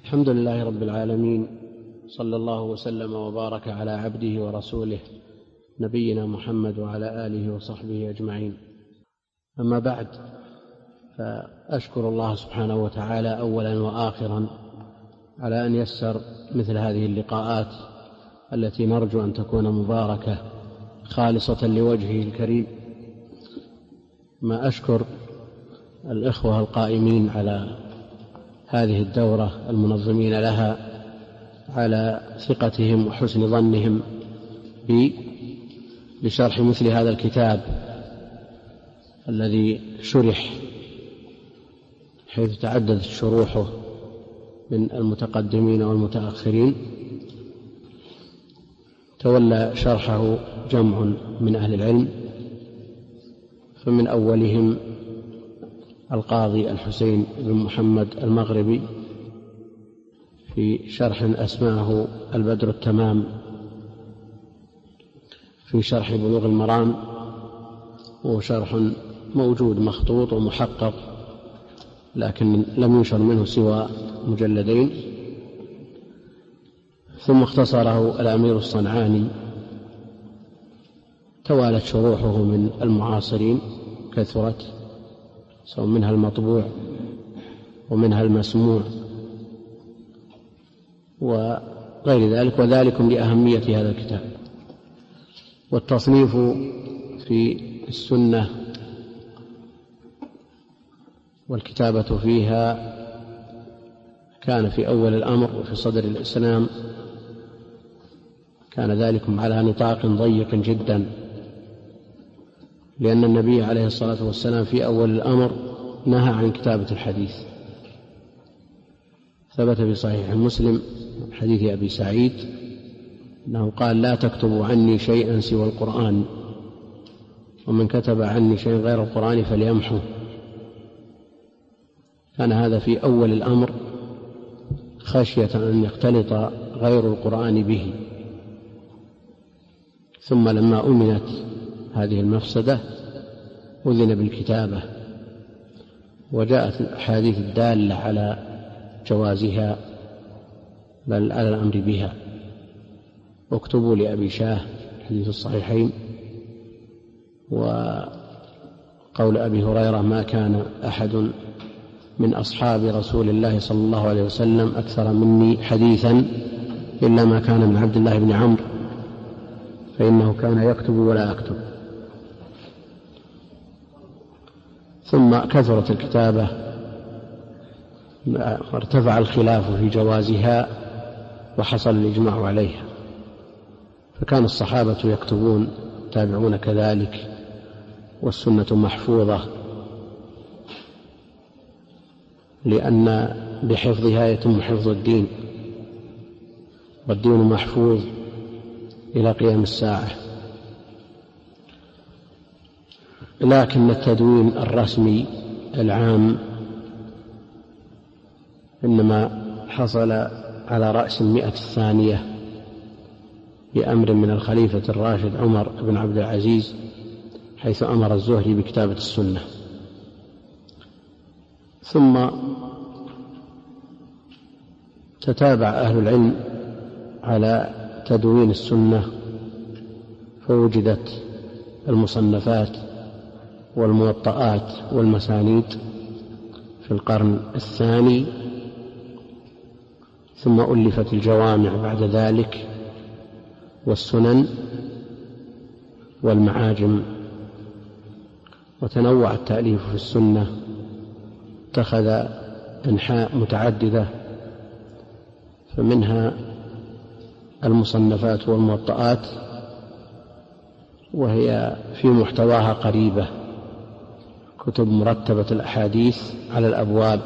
الحمد لله رب العالمين، صلى الله وسلم وبارك على عبده ورسوله نبينا محمد وعلى آله وصحبه أجمعين. أما بعد، فأشكر الله سبحانه وتعالى أولا وآخرا على أن يسر مثل هذه اللقاءات التي نرجو أن تكون مباركة خالصة لوجهه الكريم. ما أشكر الإخوة القائمين على هذه الدورة المنظمين لها على ثقتهم وحسن ظنهم بي لشرح مثل هذا الكتاب الذي شرح، حيث تعددت شروحه من المتقدمين والمتأخرين. تولى شرحه جمع من أهل العلم، فمن أولهم القاضي الحسين بن محمد المغربي في شرح أسماه البدر التمام في شرح بلوغ المرام، وشرح موجود مخطوط ومحقق لكن لم ينشر منه سوى مجلدين. ثم اختصره الأمير الصنعاني. توالت شروحه من المعاصرين كثرت، سواء منها المطبوع ومنها المسموع وغير ذلك، وذلك لأهمية هذا الكتاب. والتصنيف في السنة والكتابة فيها كان في أول الأمر وفي صدر الإسلام، كان ذلك على نطاق ضيق جدا، لأن النبي عليه الصلاة والسلام في أول الأمر نهى عن كتابة الحديث. ثبت في صحيح مسلم حديث أبي سعيد أنه قال: لا تكتبوا عني شيئا سوى القرآن، ومن كتب عني شيئا غير القرآن فليمحه. كان هذا في أول الأمر خشية أن يختلط غير القرآن به. ثم لما أمنت هذه المفسدة أذن بالكتابة، وجاءت الأحاديث الدالة على جوازها بل على الأمر بها. اكتبوا لأبي شاه حديث الصحيحين، وقول أبي هريرة: ما كان أحد من أصحاب رسول الله صلى الله عليه وسلم أكثر مني حديثا إلا ما كان من عبد الله بن عمرو، فإنه كان يكتب ولا أكتب. ثم كثرت الكتابة وارتفع الخلاف في جوازها وحصل الإجماع عليها، فكان الصحابة يكتبون، تابعون كذلك، والسنة محفوظة، لأن بحفظها يتم حفظ الدين، والدين محفوظ إلى قيام الساعة. لكن التدوين الرسمي العام إنما حصل على رأس 100 الثانية بأمر من الخليفة الراشد عمر بن عبد العزيز، حيث أمر الزهري بكتابة السنة. ثم تتابع أهل العلم على تدوين السنة، فوجدت المصنفات والموطئات والمسانيد في القرن الثاني، ثم ألفت الجوامع بعد ذلك، والسنن والمعاجم، وتنوع التأليف في السنة، اتخذ أنحاء متعددة، فمنها المصنفات والموطئات، وهي في محتواها قريبة، كتب مرتبة الأحاديث على الأبواب،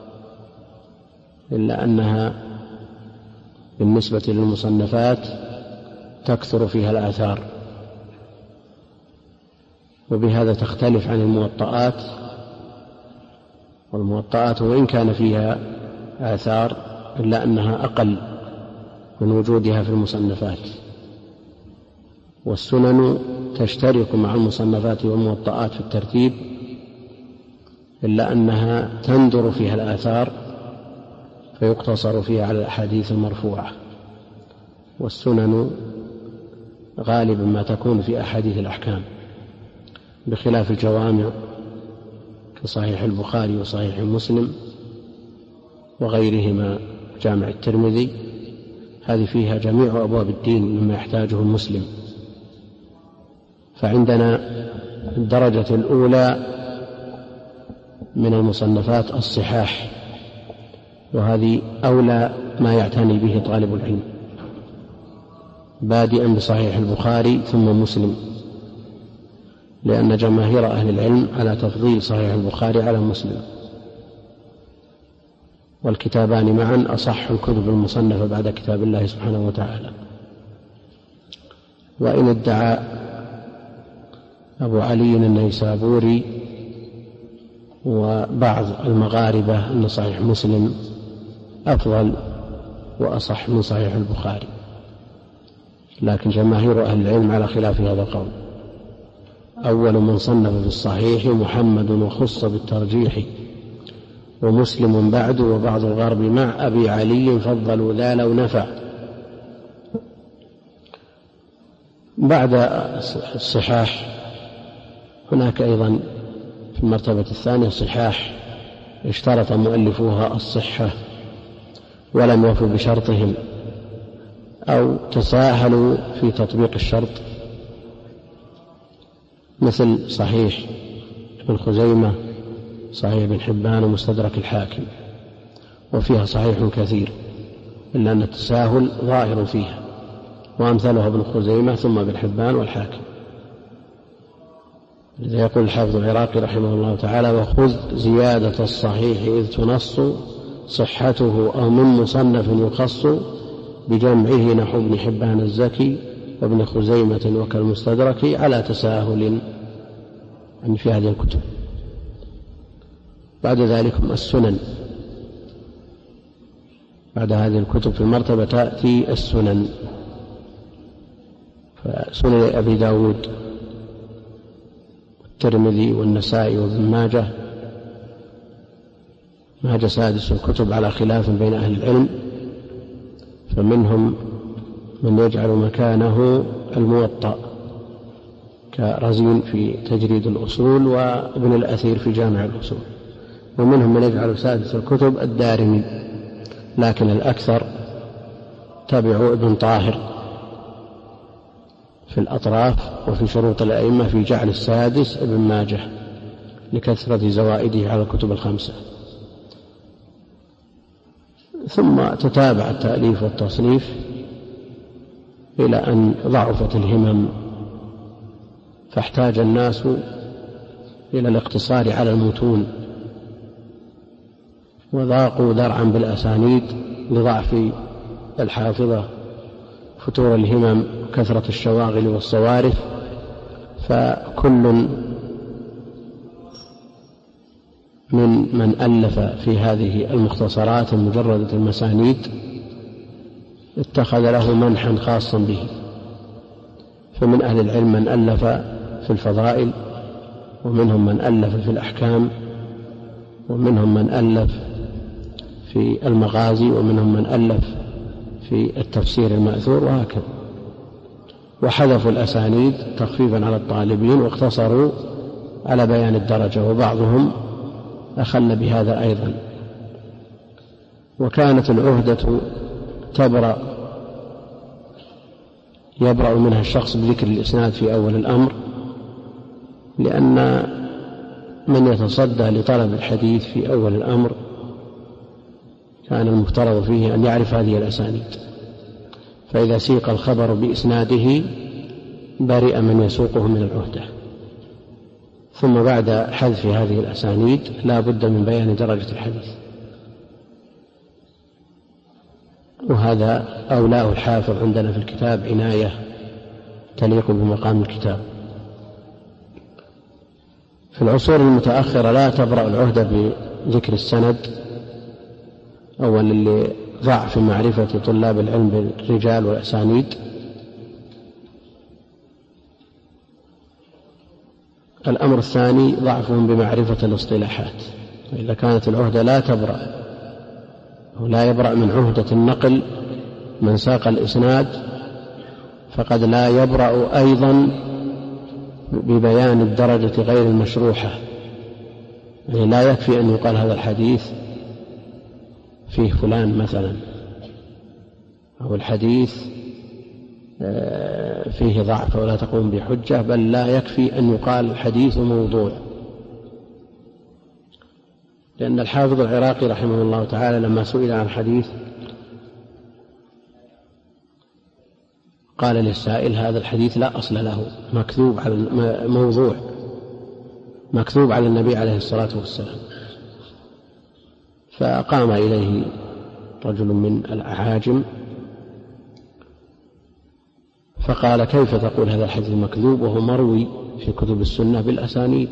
إلا أنها بالنسبة للمصنفات تكثر فيها الآثار، وبهذا تختلف عن الموطئات. والموطئات وإن كان فيها آثار إلا أنها أقل من وجودها في المصنفات، والسنن تشترك مع المصنفات والموطئات في الترتيب، إلا أنها تندر فيها الآثار فيقتصر فيها على الأحاديث المرفوعة، والسنن غالبا ما تكون في أحاديث الأحكام، بخلاف الجوامع كصحيح البخاري وصحيح مسلم وغيرهما، جامع الترمذي، هذه فيها جميع أبواب الدين مما يحتاجه المسلم. فعندنا الدرجة الأولى من المصنفات الصحاح، وهذه أولى ما يعتني به طالب العلم، بادئا بصحيح البخاري ثم مسلم، لأن جماهير أهل العلم على تفضيل صحيح البخاري على مسلم، والكتابان معا أصح الكتب المصنفة بعد كتاب الله سبحانه وتعالى. وإن ادعى أبو علي النيسابوري وبعض المغاربة أن صحيح مسلم أفضل وأصح من صحيح البخاري، لكن جماهير أهل العلم على خلاف هذا القول. أول من صنف في الصحيح محمد وخص بالترجيح، ومسلم بعد وبعض الغرب مع أبي علي فضلوا ذا لو نفع. بعد الصحاح هناك أيضا في المرتبة الثانية صحاح اشترط مؤلفوها الصحة ولم يوفوا بشرطهم أو تساهلوا في تطبيق الشرط، مثل صحيح ابن خزيمة، صحيح ابن حبان، ومستدرك الحاكم، وفيها صحيح كثير إلا أن التساهل ظاهر فيها، وأمثلها ابن خزيمة ثم ابن حبان والحاكم. لذا يقول الحافظ العراقي رحمه الله تعالى: وخذ زيادة الصحيح إذ تنص صحته أو من مصنف يخص بجمعه نحو ابن حبان الزكي وابن خزيمة وكالمستدرك على تساهل يعني في هذه الكتب. بعد ذلك السنن، بعد هذه الكتب في المرتبة تأتي السنن، فسنن أبي داود والترمذي والنسائي وابن ماجه، ماجه سادس الكتب على خلاف بين أهل العلم، فمنهم من يجعل مكانه الموطأ كرزين في تجريد الأصول وابن الأثير في جامع الأصول، ومنهم من يجعل سادس الكتب الدارمي، لكن الأكثر تبعوا ابن طاهر في الأطراف وفي شروط الأئمة في جعل السادس ابن ماجه لكثرة زوائده على الكتب الخمسة. ثم تتابع التأليف والتصنيف إلى أن ضعفت الهمم، فاحتاج الناس إلى الاقتصار على المتون، وضاقوا ذرعا بالأسانيد لضعف الحافظة، فتور الهمم، كثرة الشواغل والصوارف، فكل من ألف في هذه المختصرات المجردة المسانيد اتخذ له منحا خاصا به. فمن أهل العلم من ألف في الفضائل، ومنهم من ألف في الأحكام، ومنهم من ألف في المغازي، ومنهم من ألف في التفسير المأثور، وهكذا. وحذفوا الأسانيد تخفيفا على الطالبين، واقتصروا على بيان الدرجة، وبعضهم أخل بهذا أيضا. وكانت العهدة يبرأ منها الشخص بذكر الإسناد في أول الأمر، لأن من يتصدى لطلب الحديث في أول الأمر كان المفترض فيه أن يعرف هذه الأسانيد، فإذا سيق الخبر بإسناده برئ من يسوقه من العهدة. ثم بعد حذف هذه الأسانيد لا بد من بيان درجة الحديث، وهذا أولاه الحافظ عندنا في الكتاب عناية تليق بمقام الكتاب. في العصور المتأخرة لا تبرأ العهدة بذكر السند، أولا لضعف معرفة طلاب العلم بالرجال والأسانيد، الأمر الثاني ضعفهم بمعرفة الاصطلاحات. إذا كانت العهدة لا تبرأ لا يبرأ من عهدة النقل من ساق الإسناد، فقد لا يبرأ أيضا ببيان الدرجة غير المشروحة. يعني لا يكفي أن يقال هذا الحديث فيه فلان مثلا، أو الحديث فيه ضعف ولا تقوم بحجة، بل لا يكفي أن يقال الحديث موضوع. لأن الحافظ العراقي رحمه الله تعالى لما سئل عن حديث قال للسائل: هذا الحديث لا أصل له، مكذوب على موضوع، مكذوب على النبي عليه الصلاة والسلام. فقام إليه رجل من الأعاجم فقال: كيف تقول هذا الحديث مكذوب وهو مروي في كتب السنة بالأسانيد؟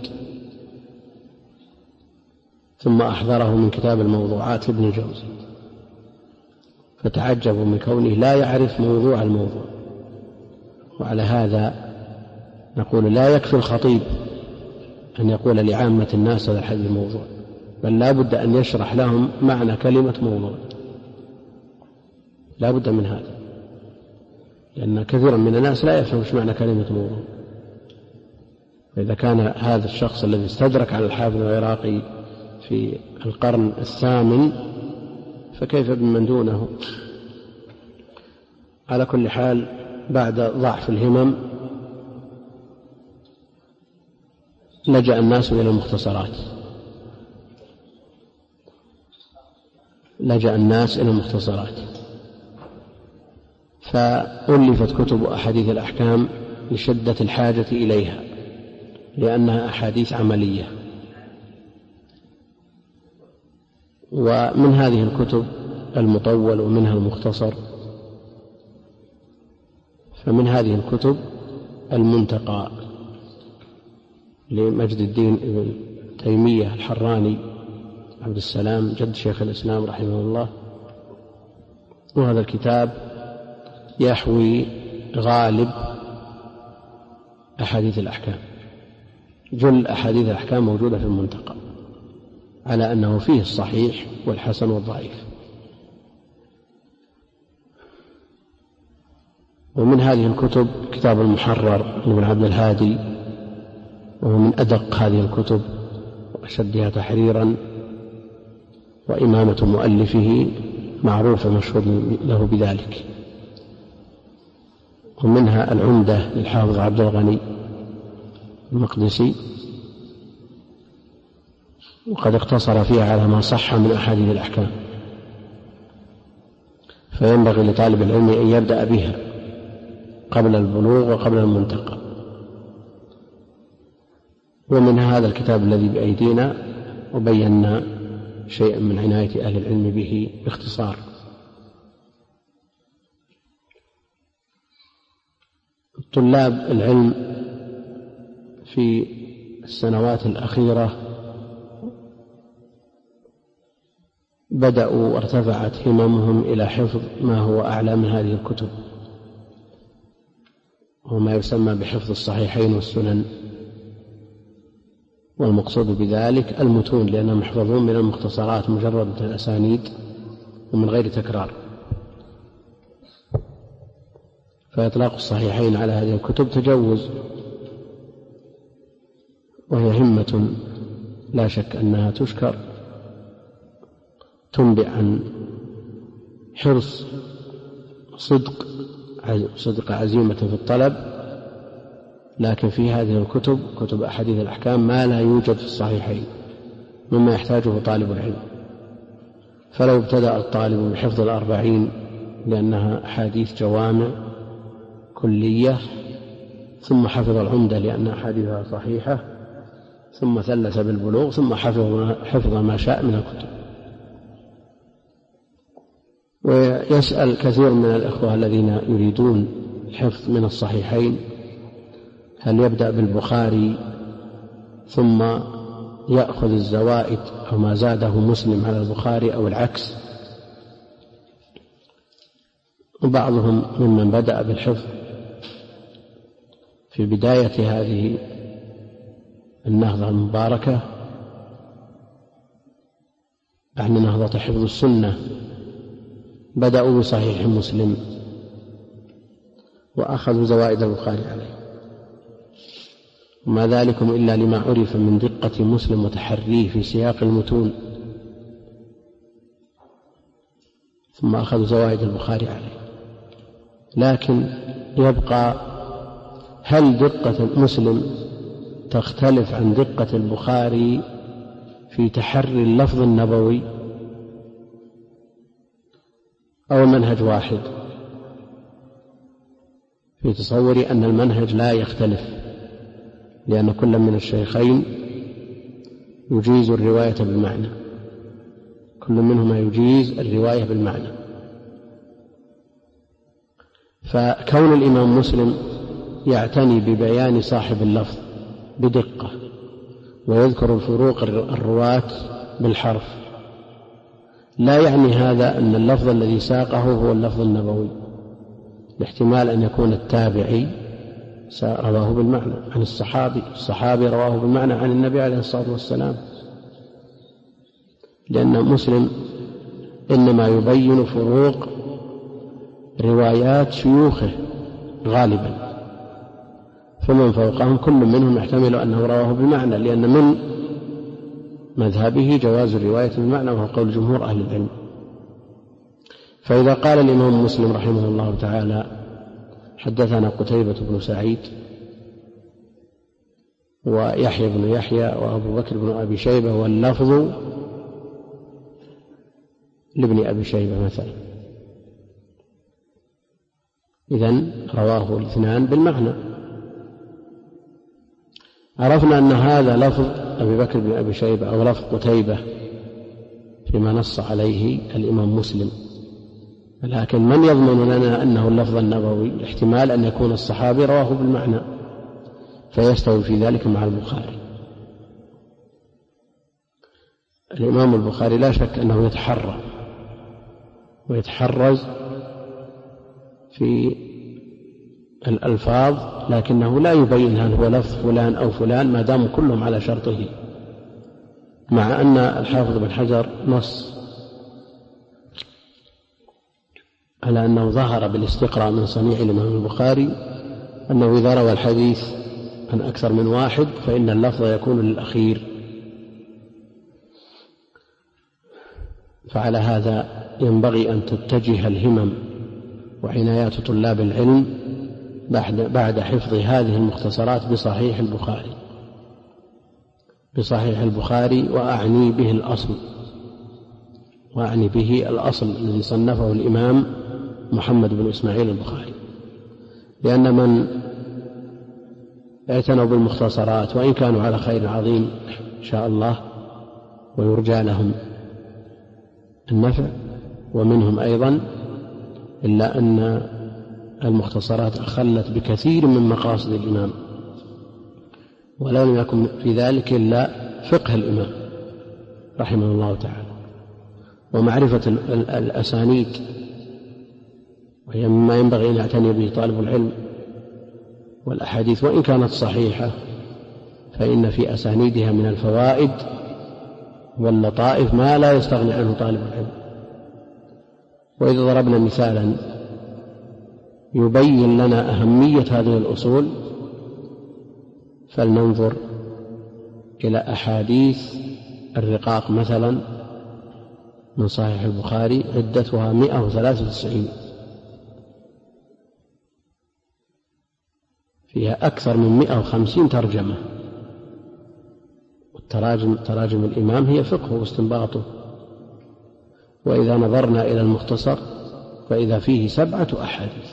ثم أحضره من كتاب الموضوعات لابن الجوزي، فتعجبوا من كونه لا يعرف موضوع الموضوع. وعلى هذا نقول لا يكفي الخطيب أن يقول لعامة الناس هذا الحديث موضوع، بل لا بد أن يشرح لهم معنى كلمة موضوع، لا بد من هذا، لأن كثيرا من الناس لا يفهم معنى كلمة موضوع. فإذا كان هذا الشخص الذي استدرك على الحافظ العراقي في القرن الثامن فكيف بمن دونه؟ على كل حال، بعد ضعف الهمم لجأ الناس إلى المختصرات، فألفت كتب أحاديث الأحكام لشدة الحاجة إليها، لأنها أحاديث عملية. ومن هذه الكتب المطول ومنها المختصر. فمن هذه الكتب المنتقى لمجد الدين ابن تيمية الحراني عبد السلام جد شيخ الإسلام رحمه الله، وهذا الكتاب يحوي غالب أحاديث الأحكام، جل أحاديث الأحكام موجودة في المنتقى، على أنه فيه الصحيح والحسن والضعيف. ومن هذه الكتب كتاب المحرر لابن عبد الهادي، وهو من أدق هذه الكتب وأشدها تحريرا، وإمامة مؤلفه معروفة مشهور له بذلك. ومنها العمدة للحافظ عبد الغني المقدسي، وقد اقتصر فيها على ما صح من أحاديث الأحكام، فينبغي لطالب العلم أن يبدأ بها قبل البلوغ وقبل المنتقى. ومن هذا الكتاب الذي بأيدينا، وبينا شيئا من عناية أهل العلم به باختصار. طلاب العلم في السنوات الأخيرة بدأوا وارتفعت هممهم إلى حفظ ما هو أعلى من هذه الكتب، وما يسمى بحفظ الصحيحين والسنن، والمقصود بذلك المتون، لأنهم يحفظون من المختصرات مجرد الأسانيد ومن غير تكرار. فإطلاق الصحيحين على هذه الكتب تجوز، وهي همة لا شك أنها تشكر، تنبئ عن حرص صدق عزيمة في الطلب. لكن في هذه الكتب، كتب أحاديث الأحكام، ما لا يوجد في الصحيحين مما يحتاجه طالب العلم. فلو ابتدأ الطالب بحفظ 40 لأنها أحاديث جوامع كلية، ثم حفظ العمدة لأن أحاديثها صحيحة، ثم ثلث بالبلوغ، ثم حفظ ما شاء من الكتب. ويسأل كثير من الإخوة الذين يريدون الحفظ من الصحيحين: هل يبدأ بالبخاري ثم يأخذ الزوائد أو ما زاده مسلم على البخاري، أو العكس؟ وبعضهم ممن بدأ بالحفظ في بداية هذه النهضة المباركة، يعني نهضة حفظ السنة بدأوا بصحيح مسلم وأخذوا زوائد البخاري عليه، وما ذلكم إلا لما عرف من دقة مسلم وتحريه في سياق المتون، ثم أخذوا زوائد البخاري عليه. لكن يبقى هل دقة مسلم تختلف عن دقة البخاري في تحري اللفظ النبوي أو المنهج واحد؟ في تصوري أن المنهج لا يختلف، لأن كل من الشيخين يجيز الرواية بالمعنى، كل منهما يجيز الرواية بالمعنى. فكون الإمام مسلم يعتني ببيان صاحب اللفظ بدقة ويذكر الفروق الرواة بالحرف لا يعني هذا أن اللفظ الذي ساقه هو اللفظ النبوي، باحتمال أن يكون التابعي رواه بالمعنى عن الصحابي رواه بالمعنى عن النبي عليه الصلاة والسلام، لأن مسلم إنما يبين فروق روايات شيوخه غالبا، فمن فوقهم كل منهم يحتمل أنه رواه بالمعنى، لأن من مذهبه جواز الرواية بالمعنى، وهو قول جمهور أهل العلم. فإذا قال الإمام مسلم رحمه الله تعالى حدثنا قتيبة بن سعيد ويحيى بن يحيى وأبو بكر بن أبي شيبة واللفظ لابن أبي شيبة مثلا، إذن رواه الاثنان بالمعنى. عرفنا أن هذا لفظ أبي بكر بن أبي شيبة أو لفظ قتيبة فيما نص عليه الإمام مسلم، لكن من يضمن لنا أنه اللفظ النبوي؟ احتمال أن يكون الصحابي رواه بالمعنى فيستوي في ذلك مع البخاري. الإمام البخاري لا شك أنه يتحرى ويتحرز في الألفاظ، لكنه لا يبين هل هو لفظ فلان أو فلان ما دام كلهم على شرطه، مع أن الحافظ بن حجر نص على أنه ظهر بالاستقراء من صنيع الإمام البخاري أنه إذا روى الحديث عن أكثر من واحد فإن اللفظ يكون للأخير. فعلى هذا ينبغي أن تتجه الهمم وعنايات طلاب العلم بعد حفظ هذه المختصرات بصحيح البخاري وأعني به الأصل الذي صنفه الإمام محمد بن إسماعيل البخاري، لأن من اعتنوا بالمختصرات وإن كانوا على خير عظيم إن شاء الله ويرجى لهم النفع ومنهم أيضا، إلا أن المختصرات أخلت بكثير من مقاصد الإمام، ولم يكن في ذلك إلا فقه الإمام رحمه الله تعالى ومعرفة الأسانيد، وهي مما ينبغي أن يعتني به طالب العلم. والأحاديث وإن كانت صحيحة فإن في أسانيدها من الفوائد واللطائف ما لا يستغني عنه طالب العلم. وإذا ضربنا مثالا يبين لنا أهمية هذه الأصول فلننظر إلى أحاديث الرقاق مثلا من صحيح البخاري عدتها 193، فيها أكثر من 150 ترجمة، تراجم الإمام هي فقه واستنباطه. وإذا نظرنا إلى المختصر فإذا فيه 7 أحاديث،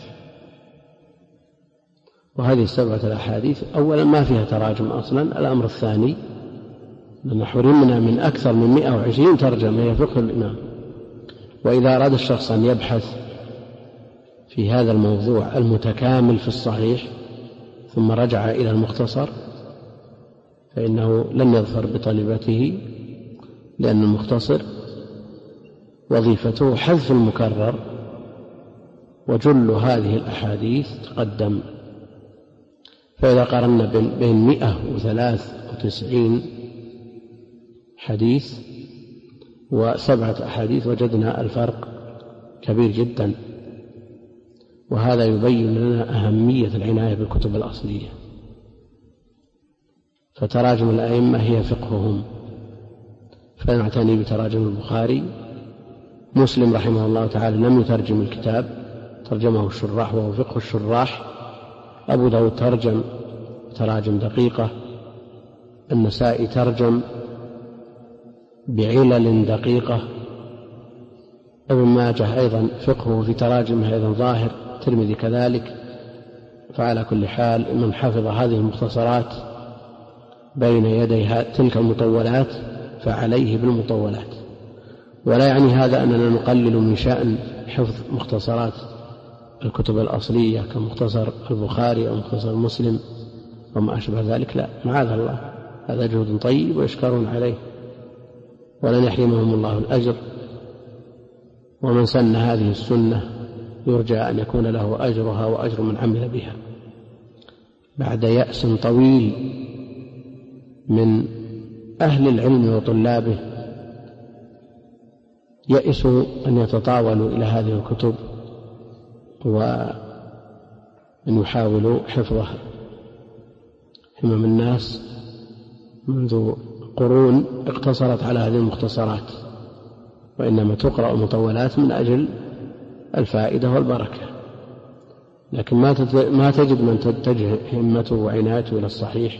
وهذه 7 الأحاديث أولا ما فيها تراجم أصلا. الأمر الثاني أن حرمنا من أكثر من 120 ترجمة هي فقه الإمام. وإذا أراد الشخص أن يبحث في هذا الموضوع المتكامل في الصحيح ثم رجع إلى المختصر فإنه لن يظفر بطلبته، لأن المختصر وظيفته حذف المكرر، وجل هذه الأحاديث تقدم. فإذا قارنا بين 193 حديث و7 أحاديث وجدنا الفرق كبير جدا، وهذا يبين لنا أهمية العناية بالكتب الأصلية. فتراجم الأئمة هي فقههم، فنعتني بتراجم البخاري. مسلم رحمه الله تعالى لم يترجم الكتاب، ترجمه الشراح وهو فقه الشراح. أبو داود ترجم تراجم دقيقة، النسائي ترجم بعلل دقيقة، ابن ماجه أيضا فقهه في تراجمه أيضا ظاهر، الترمذي كذلك. فعلى كل حال من حفظ هذه المختصرات بين يدي تلك المطولات فعليه بالمطولات. ولا يعني هذا أننا نقلل من شأن حفظ مختصرات الكتب الأصلية كمختصر البخاري أو مختصر مسلم وما أشبه ذلك، لا، معاذ الله، هذا جهد طيب ويشكرون عليه ولن يحرمهم الله الأجر. ومن سن هذه السنة يرجى أن يكون له أجرها وأجر من عمل بها بعد يأس طويل من أهل العلم وطلابه، يئسوا أن يتطاولوا إلى هذه الكتب وأن يحاولوا حفظها. همم الناس منذ قرون اقتصرت على هذه المختصرات، وإنما تقرأ مطولات من أجل الفائدة والبركة، لكن ما تجد من تتجه همته وعنايته إلى الصحيح.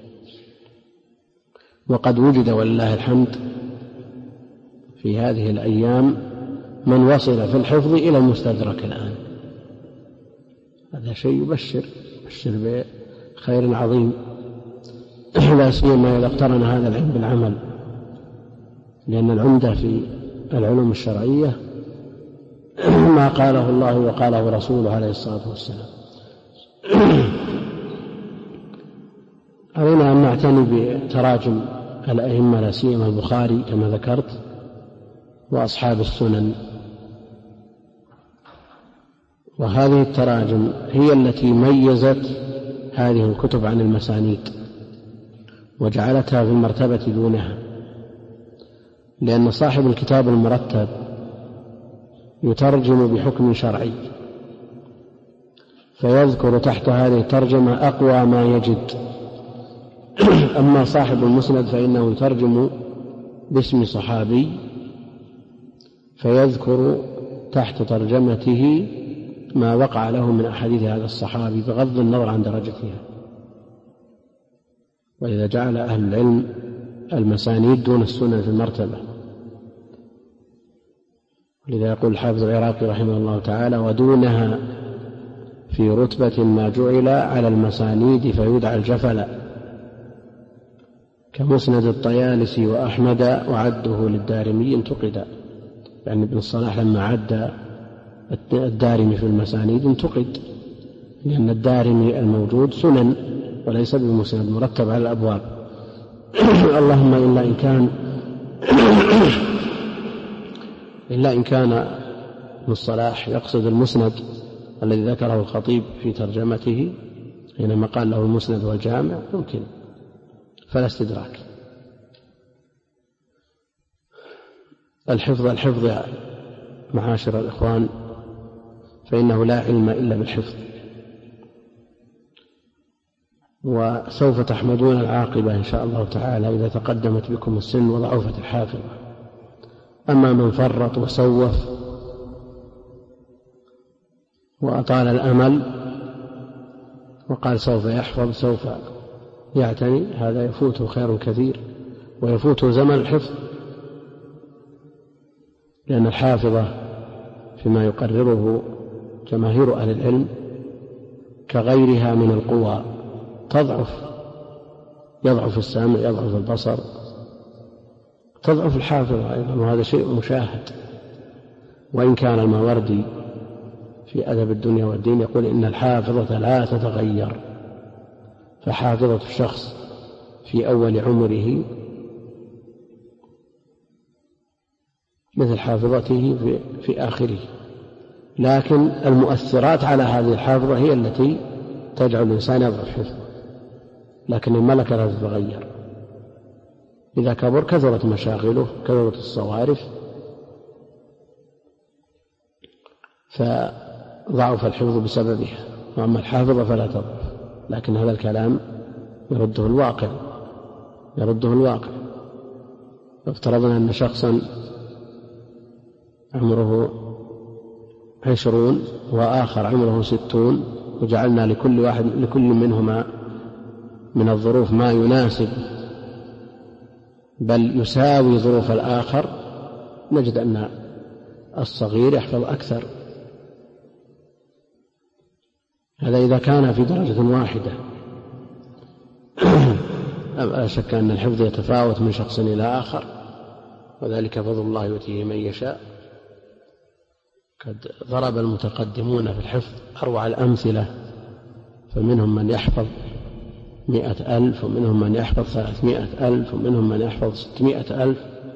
وقد وجد ولله الحمد في هذه الأيام من وصل في الحفظ إلى المستدرك الآن، هذا شيء يبشر بخير عظيم، لا سيما إذا اقترن هذا العلم بالعمل، لأن العمدة في العلوم الشرعية ما قاله الله وقاله رسوله عليه الصلاة والسلام. علينا أن نعتني بتراجم الأئمة لا سيما البخاري كما ذكرت وأصحاب السنن، وهذه التراجم هي التي ميزت هذه الكتب عن المسانيد وجعلتها في المرتبة دونها، لأن صاحب الكتاب المرتب يترجم بحكم شرعي فيذكر تحت هذه الترجمة أقوى ما يجد. أما صاحب المسند فإنه يترجم باسم صحابي فيذكر تحت ترجمته ما وقع له من أحاديث هذا الصحابي بغض النظر عن درجتها. وإذا جعل أهل العلم المسانيد دون السنن في المرتبة، لذا يقول الحافظ العراقي رحمه الله تعالى: ودونها في رتبة ما جعل على المسانيد فيدعى الجفل، كمسند الطيالسي وأحمد وعده للدارمي انتقد. يعني ابن الصلاح لما عد الدارمي في المسانيد انتقد، لأن الدارمي الموجود سنن وليس بمسند مرتب على الأبواب. اللهم إلا إن كان ابن الصلاح يقصد المسند الذي ذكره الخطيب في ترجمته حينما قال له المسند والجامع، يمكن فلا استدراك. الحفظ يا معاشر الإخوان، فإنه لا علم إلا بالحفظ، وسوف تحمدون العاقبة إن شاء الله تعالى إذا تقدمت بكم السن وضعفت الحافظة. أما من فرط وسوف وأطال الأمل وقال سوف يحفظ سوف يعتني، هذا يفوته خير كثير ويفوته زمن الحفظ، لأن الحافظة فيما يقرره جماهير أهل العلم كغيرها من القوى تضعف، يضعف السمع، يضعف البصر، تضعف الحافظة أيضا، وهذا شيء مشاهد. وإن كان الماوردي في أدب الدنيا والدين يقول إن الحافظة لا تتغير، فحافظة الشخص في أول عمره مثل حافظته في آخره، لكن المؤثرات على هذه الحافظة هي التي تجعل الإنسان يضعف حفظه، لكن الملكة لا تتغير. إذا كبر كثرت مشاغله، كثرت الصوارف، فضعف الحفظ بسببها، وأما الحافظة فلا تضعف. لكن هذا الكلام يرده الواقع. افترضنا أن شخصا عمره 20 وآخر عمره 60، وجعلنا لكل منهما من الظروف ما يناسب بل يساوي ظروف الآخر، نجد أن الصغير يحفظ أكثر. هذا إذا كان في درجة واحدة. لا شك أن الحفظ يتفاوت من شخص إلى آخر، وذلك فضل الله يؤتيه من يشاء. قد ضرب المتقدمون في الحفظ أروع الأمثلة، فمنهم من يحفظ 100,000، ومنهم من يحفظ 300,000، ومنهم من يحفظ 600,000،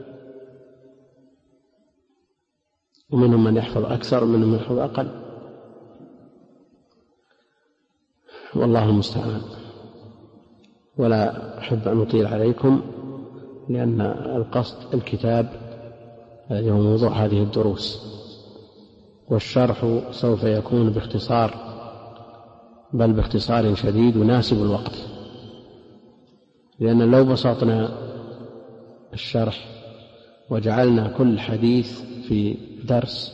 ومنهم من يحفظ أكثر، ومنهم من يحفظ أقل، والله المستعان. ولا أحب أن أطيل عليكم، لأن القصد الكتاب الذي هو موضوع هذه الدروس، والشرح سوف يكون باختصار، بل باختصار شديد يناسب الوقت. لأن لو بسطنا الشرح وجعلنا كل حديث في درس،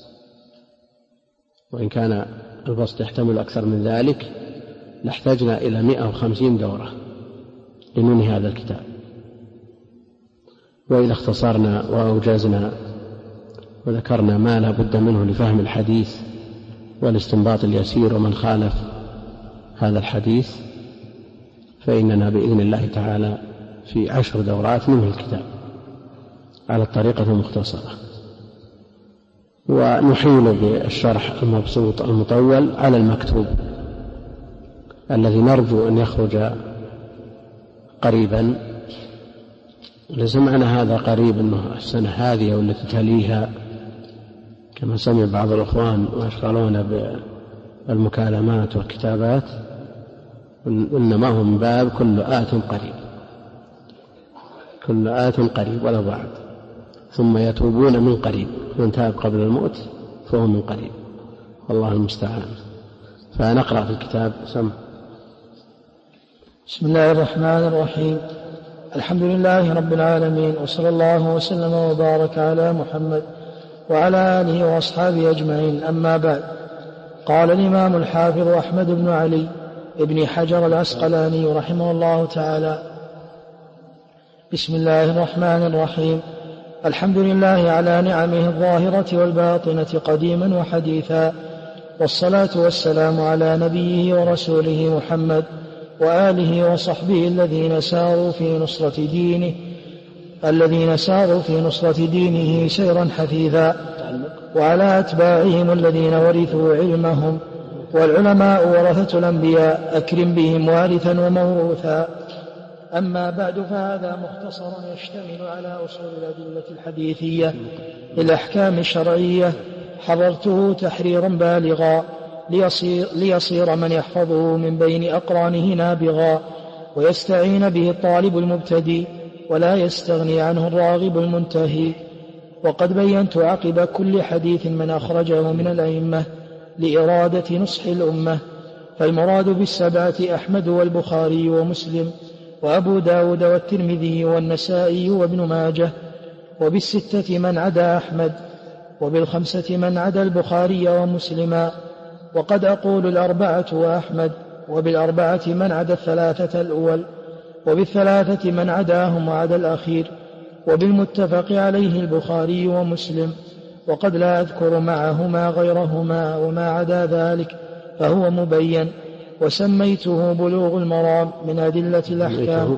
وإن كان البسط يحتمل أكثر من ذلك، لاحتاجنا إلى 150 دورة لننهي هذا الكتاب. وإذا اختصرنا وأوجزنا وذكرنا ما لا بد منه لفهم الحديث والاستنباط اليسير ومن خالف هذا الحديث، فإننا بإذن الله تعالى في 10 دورات ننهي الكتاب على الطريقة المختصرة، ونحيل بالشرح المبسوط المطول على المكتوب الذي نرجو أن يخرج قريبا. لسمعنا هذا قريب أنه السنة هذه والتي تليها، كما سمع بعض الأخوان ويشغلون بالمكالمات والكتابات، إنما هو من باب كل آت قريب ولا بعد، ثم يتوبون من قريب، من تاب قبل الموت فهو من قريب، والله المستعان. فنقرأ في الكتاب. بسم الله الرحمن الرحيم. الحمد لله رب العالمين، وصلى الله وسلم وبارك على محمد وعلى آله وأصحابه أجمعين. أما بعد، قال الإمام الحافظ أحمد بن علي ابن حجر العسقلاني رحمه الله تعالى: بسم الله الرحمن الرحيم. الحمد لله على نعمه الظاهرة والباطنة قديما وحديثا، والصلاة والسلام على نبيه ورسوله محمد وآله وصحبه الذين ساروا في نصرة دينه سيرا حثيثا، وعلى أتباعهم الذين ورثوا علمهم، والعلماء ورثة الأنبياء، أكرم بهم وارثا وموروثا. أما بعد، فهذا مختصر يشتمل على أصول الأدلة الحديثية للأحكام الشرعية، حضرته تحريرا بالغا ليصير من يحفظه من بين أقرانه نابغا، ويستعين به الطالب المبتدئ، ولا يستغني عنه الراغب المنتهي. وقد بينت عقب كل حديث من أخرجه من الأئمة لإرادة نصح الأمة، فالمراد بالسبعة أحمد والبخاري ومسلم وأبو داود والترمذي والنسائي وابن ماجه، وبالستة من عدا أحمد، وبالخمسة من عدا البخاري ومسلما. وقد أقول 4 وأحمد، وبال4 من عدا 3 الأول، وبال3 من عداهم وعدا الأخير، وبالمتفق عليه البخاري ومسلم. وقد لا أذكر معهما غيرهما، وما عدا ذلك فهو مبين. وسميته بلوغ المرام من أدلة الأحكام،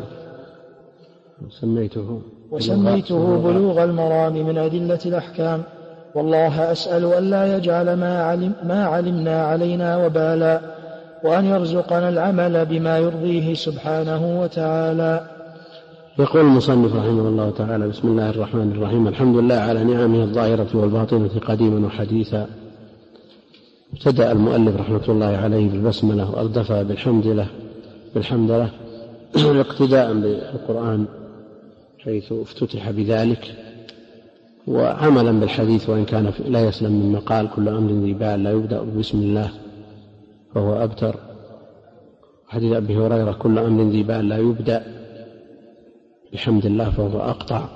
وسميته بلوغ المرام من أدلة الأحكام. والله أسأل أن لا يجعل ما علمنا علينا وبالا، وأن يرزقنا العمل بما يرضيه سبحانه وتعالى. يقول المصنف رحمه الله تعالى: بسم الله الرحمن الرحيم. الحمد لله على نعمه الظاهرة والباطنة قديما وحديثا. ابتدأ المؤلف رحمة الله عليه بالبسملة، وأردفها بالحمد له اقتداء بالقرآن، حيث افتتح بذلك، وعملا بالحديث وإن كان لا يسلم من مقال كل أمر ذي بال لا يبدأ بسم الله فهو أبتر. حديث أبي هريرة كل أمر ذي بال لا يبدأ بحمد الله فهو أقطع.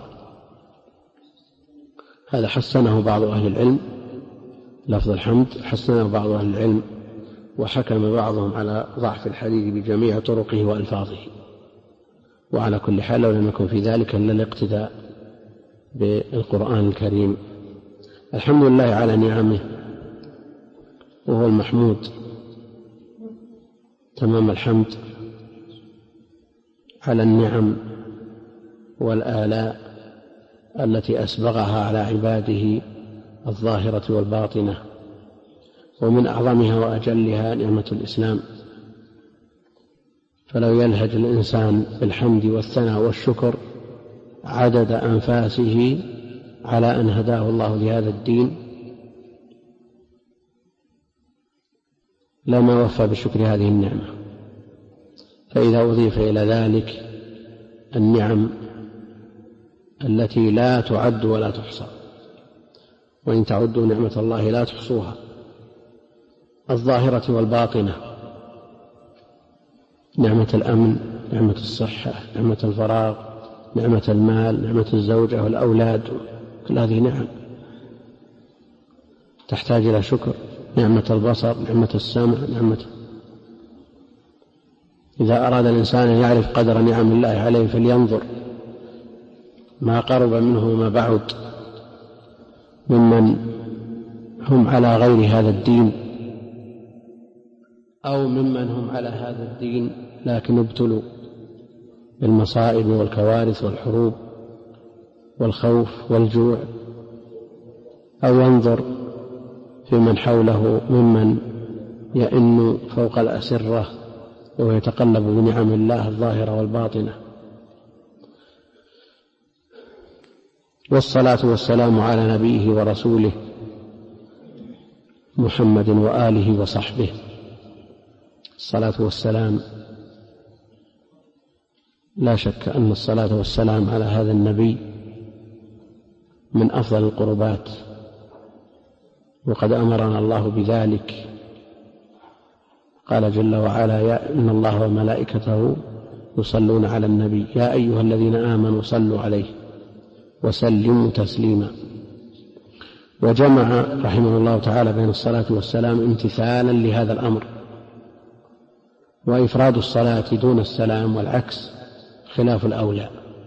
هذا حسنه بعض أهل العلم، لفظ الحمد حسنه بعض أهل العلم، وحكم بعضهم على ضعف الحديث بجميع طرقه وألفاظه. وعلى كل حال لو لم يكن في ذلك إلا الاقتداء بالقرآن الكريم. الحمد لله على نعمه وهو المحمود تمام الحمد على النعم والآلاء التي أسبغها على عباده الظاهرة والباطنة، ومن أعظمها وأجلها نعمة الإسلام. فلو يلهج الإنسان بالحمد والثناء والشكر عدد أنفاسه على أن هداه الله لهذا الدين لما وفى بشكر هذه النعمة. فإذا أضيف إلى ذلك النعم التي لا تعد ولا تحصى، وإن تعدوا نعمة الله لا تحصوها، الظاهرة والباطنة، نعمة الأمن، نعمة الصحة، نعمة الفراغ، نعمة المال، نعمة الزوجة والأولاد، كل هذه نعم تحتاج إلى شكر. نعمة البصر، نعمة السمع، إذا أراد الإنسان أن يعرف قدر نعم الله عليه فلينظر ما قرب منه وما بعد ممن هم على غير هذا الدين أو ممن هم على هذا الدين لكن ابتلوا بالمصائب والكوارث والحروب والخوف والجوع، أو ينظر في من حوله ممن يئن فوق الأسرة وهو يتقلب بنعم الله الظاهرة والباطنة. والصلاة والسلام على نبيه ورسوله محمد وآله وصحبه. الصلاة والسلام لا شك أن الصلاة والسلام على هذا النبي من أفضل القربات، وقد أمرنا الله بذلك. قال جل وعلا: إن الله وملائكته يصلون على النبي يا أيها الذين آمنوا صلوا عليه وسلموا تسليما. وجمع رحمه الله تعالى بين الصلاة والسلام امتثالا لهذا الأمر، وإفراد الصلاة دون السلام والعكس خلاف الأولى.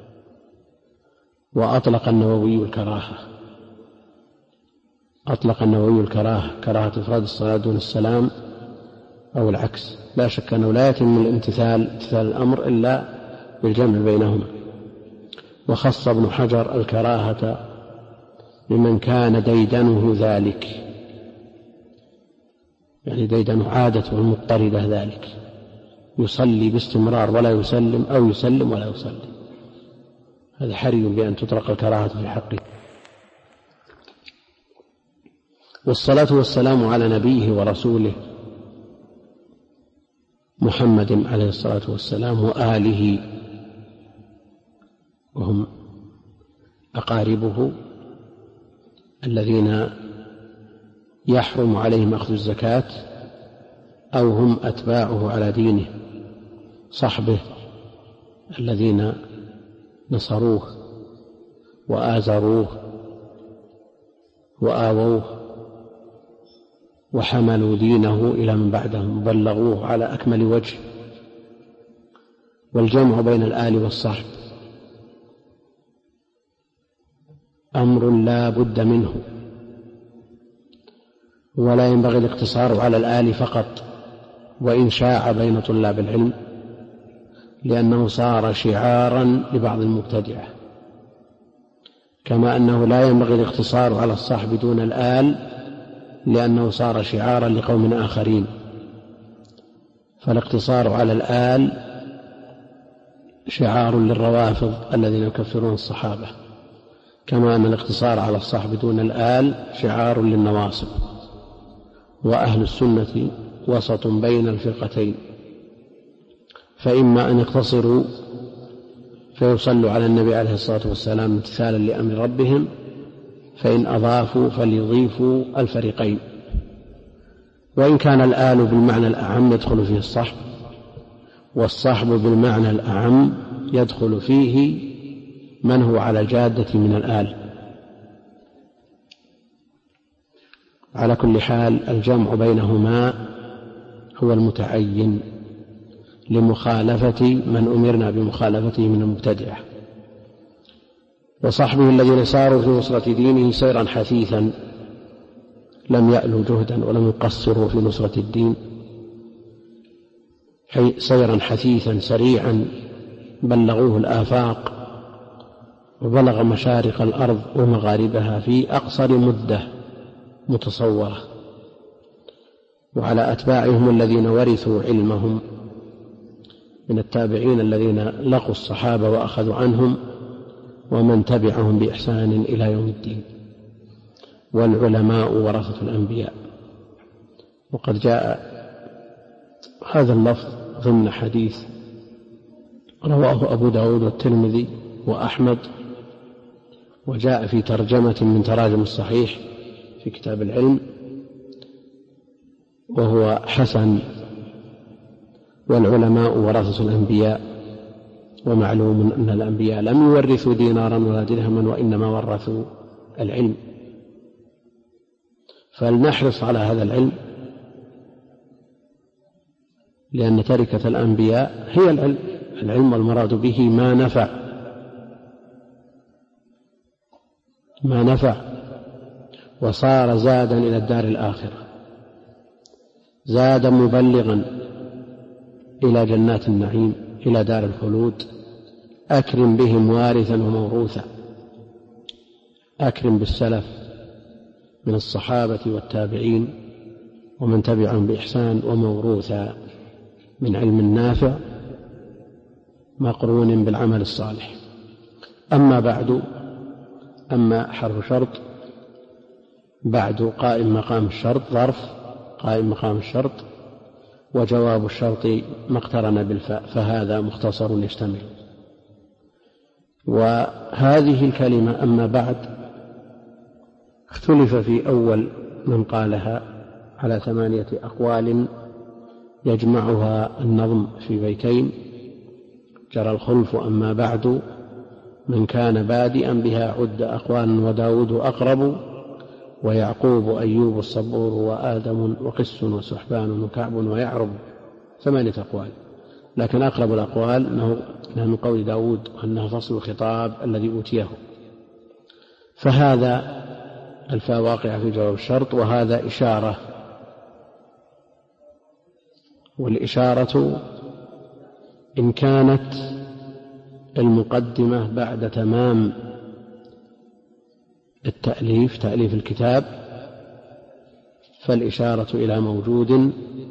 وأطلق النووي الكراهة، كراهة إفراد الصلاة دون السلام أو العكس. لا شك أنه لا يتم امتثال الأمر إلا بالجمع بينهما. وخص ابن حجر الكراهة لمن كان ديدنه ذلك، يعني ديدنه عادته المضطردة ذلك، يصلي باستمرار ولا يسلم أو يسلم ولا يصلي، هذا حري بأن تطلق الكراهة في حقه. والصلاة والسلام على نبيه ورسوله محمد عليه الصلاة والسلام وآله، وهم أقاربه الذين يحرم عليهم أخذ الزكاة أو هم أتباعه على دينه، صحبه الذين نصروه وآزروه وآووه وحملوا دينه إلى من بعدهم وبلغوه على أكمل وجه. والجمع بين الآل والصحب أمر لا بد منه، ولا ينبغي الاقتصار على الآل فقط وإن شاع بين طلاب العلم، لأنه صار شعارا لبعض المبتدعة، كما أنه لا ينبغي الاقتصار على الصحب دون الآل لأنه صار شعارا لقوم آخرين. فالاقتصار على الآل شعار للروافض الذين يكفرون الصحابة، كما أن الاقتصار على الصحب دون الآل شعار للنواصب. وأهل السنة وسط بين الفرقتين، فإما أن يقتصروا فيصلوا على النبي عليه الصلاة والسلام امتثالا لأمر ربهم، فإن أضافوا فليضيفوا الفريقين. وإن كان الآل بالمعنى الأعم يدخل فيه الصحب، والصحب بالمعنى الأعم يدخل فيه من هو على الجادة من الآل. على كل حال الجمع بينهما هو المتعين لمخالفة من أمرنا بمخالفته من المبتدعة. وصحبه الذين ساروا في نصرة دينه سيرا حثيثا لم يألوا جهدا ولم يقصروا في نصرة الدين، سيرا حثيثا سريعا بلغوه الآفاق وبلغ مشارق الأرض ومغاربها في أقصر مدة متصورة. وعلى أتباعهم الذين ورثوا علمهم من التابعين الذين لقوا الصحابة وأخذوا عنهم ومن تبعهم بإحسان إلى يوم الدين. والعلماء ورثة الأنبياء. وقد جاء هذا اللفظ ضمن حديث رواه أبو داود والترمذي وأحمد، وجاء في ترجمة من تراجم الصحيح في كتاب العلم، وهو حسن. والعلماء ورثة الأنبياء، ومعلوم أن الأنبياء لم يورثوا دينارا ولا درهما وإنما ورثوا العلم. فلنحرص على هذا العلم، لأن تركة الأنبياء هي العلم والمراد به ما نفع وصار زادا إلى الدار الآخرة، زادا مبلغا إلى جنات النعيم، إلى دار الخلود. أكرم بهم وارثا وموروثا، أكرم بالسلف من الصحابة والتابعين ومن تبعهم بإحسان، وموروثا من علم نافع مقرون بالعمل الصالح. أما بعد، أما حرف شرط بعد قائم مقام الشرط، ظرف قائم مقام الشرط، وجواب الشرط ما اقترن بالفاء، فهذا مختصر يشتمل. وهذه الكلمة أما بعد اختلف في أول من قالها على 8 أقوال يجمعها النظم في بيتين. جرى الخلف أما بعد من كان بادئا بها عد أقوال، وداود أقرب ويعقوب أيوب الصبور وآدم وقس وسحبان وكعب ويعرب. 8 أقوال، لكن أقرب الأقوال أنه من قول داود وأنه فصل الخطاب الذي أوتيه. فهذا الفاء واقعة في جواب الشرط، وهذا إشارة، والإشارة إن كانت المقدمة بعد تمام التأليف، تأليف الكتاب، فالإشارة إلى موجود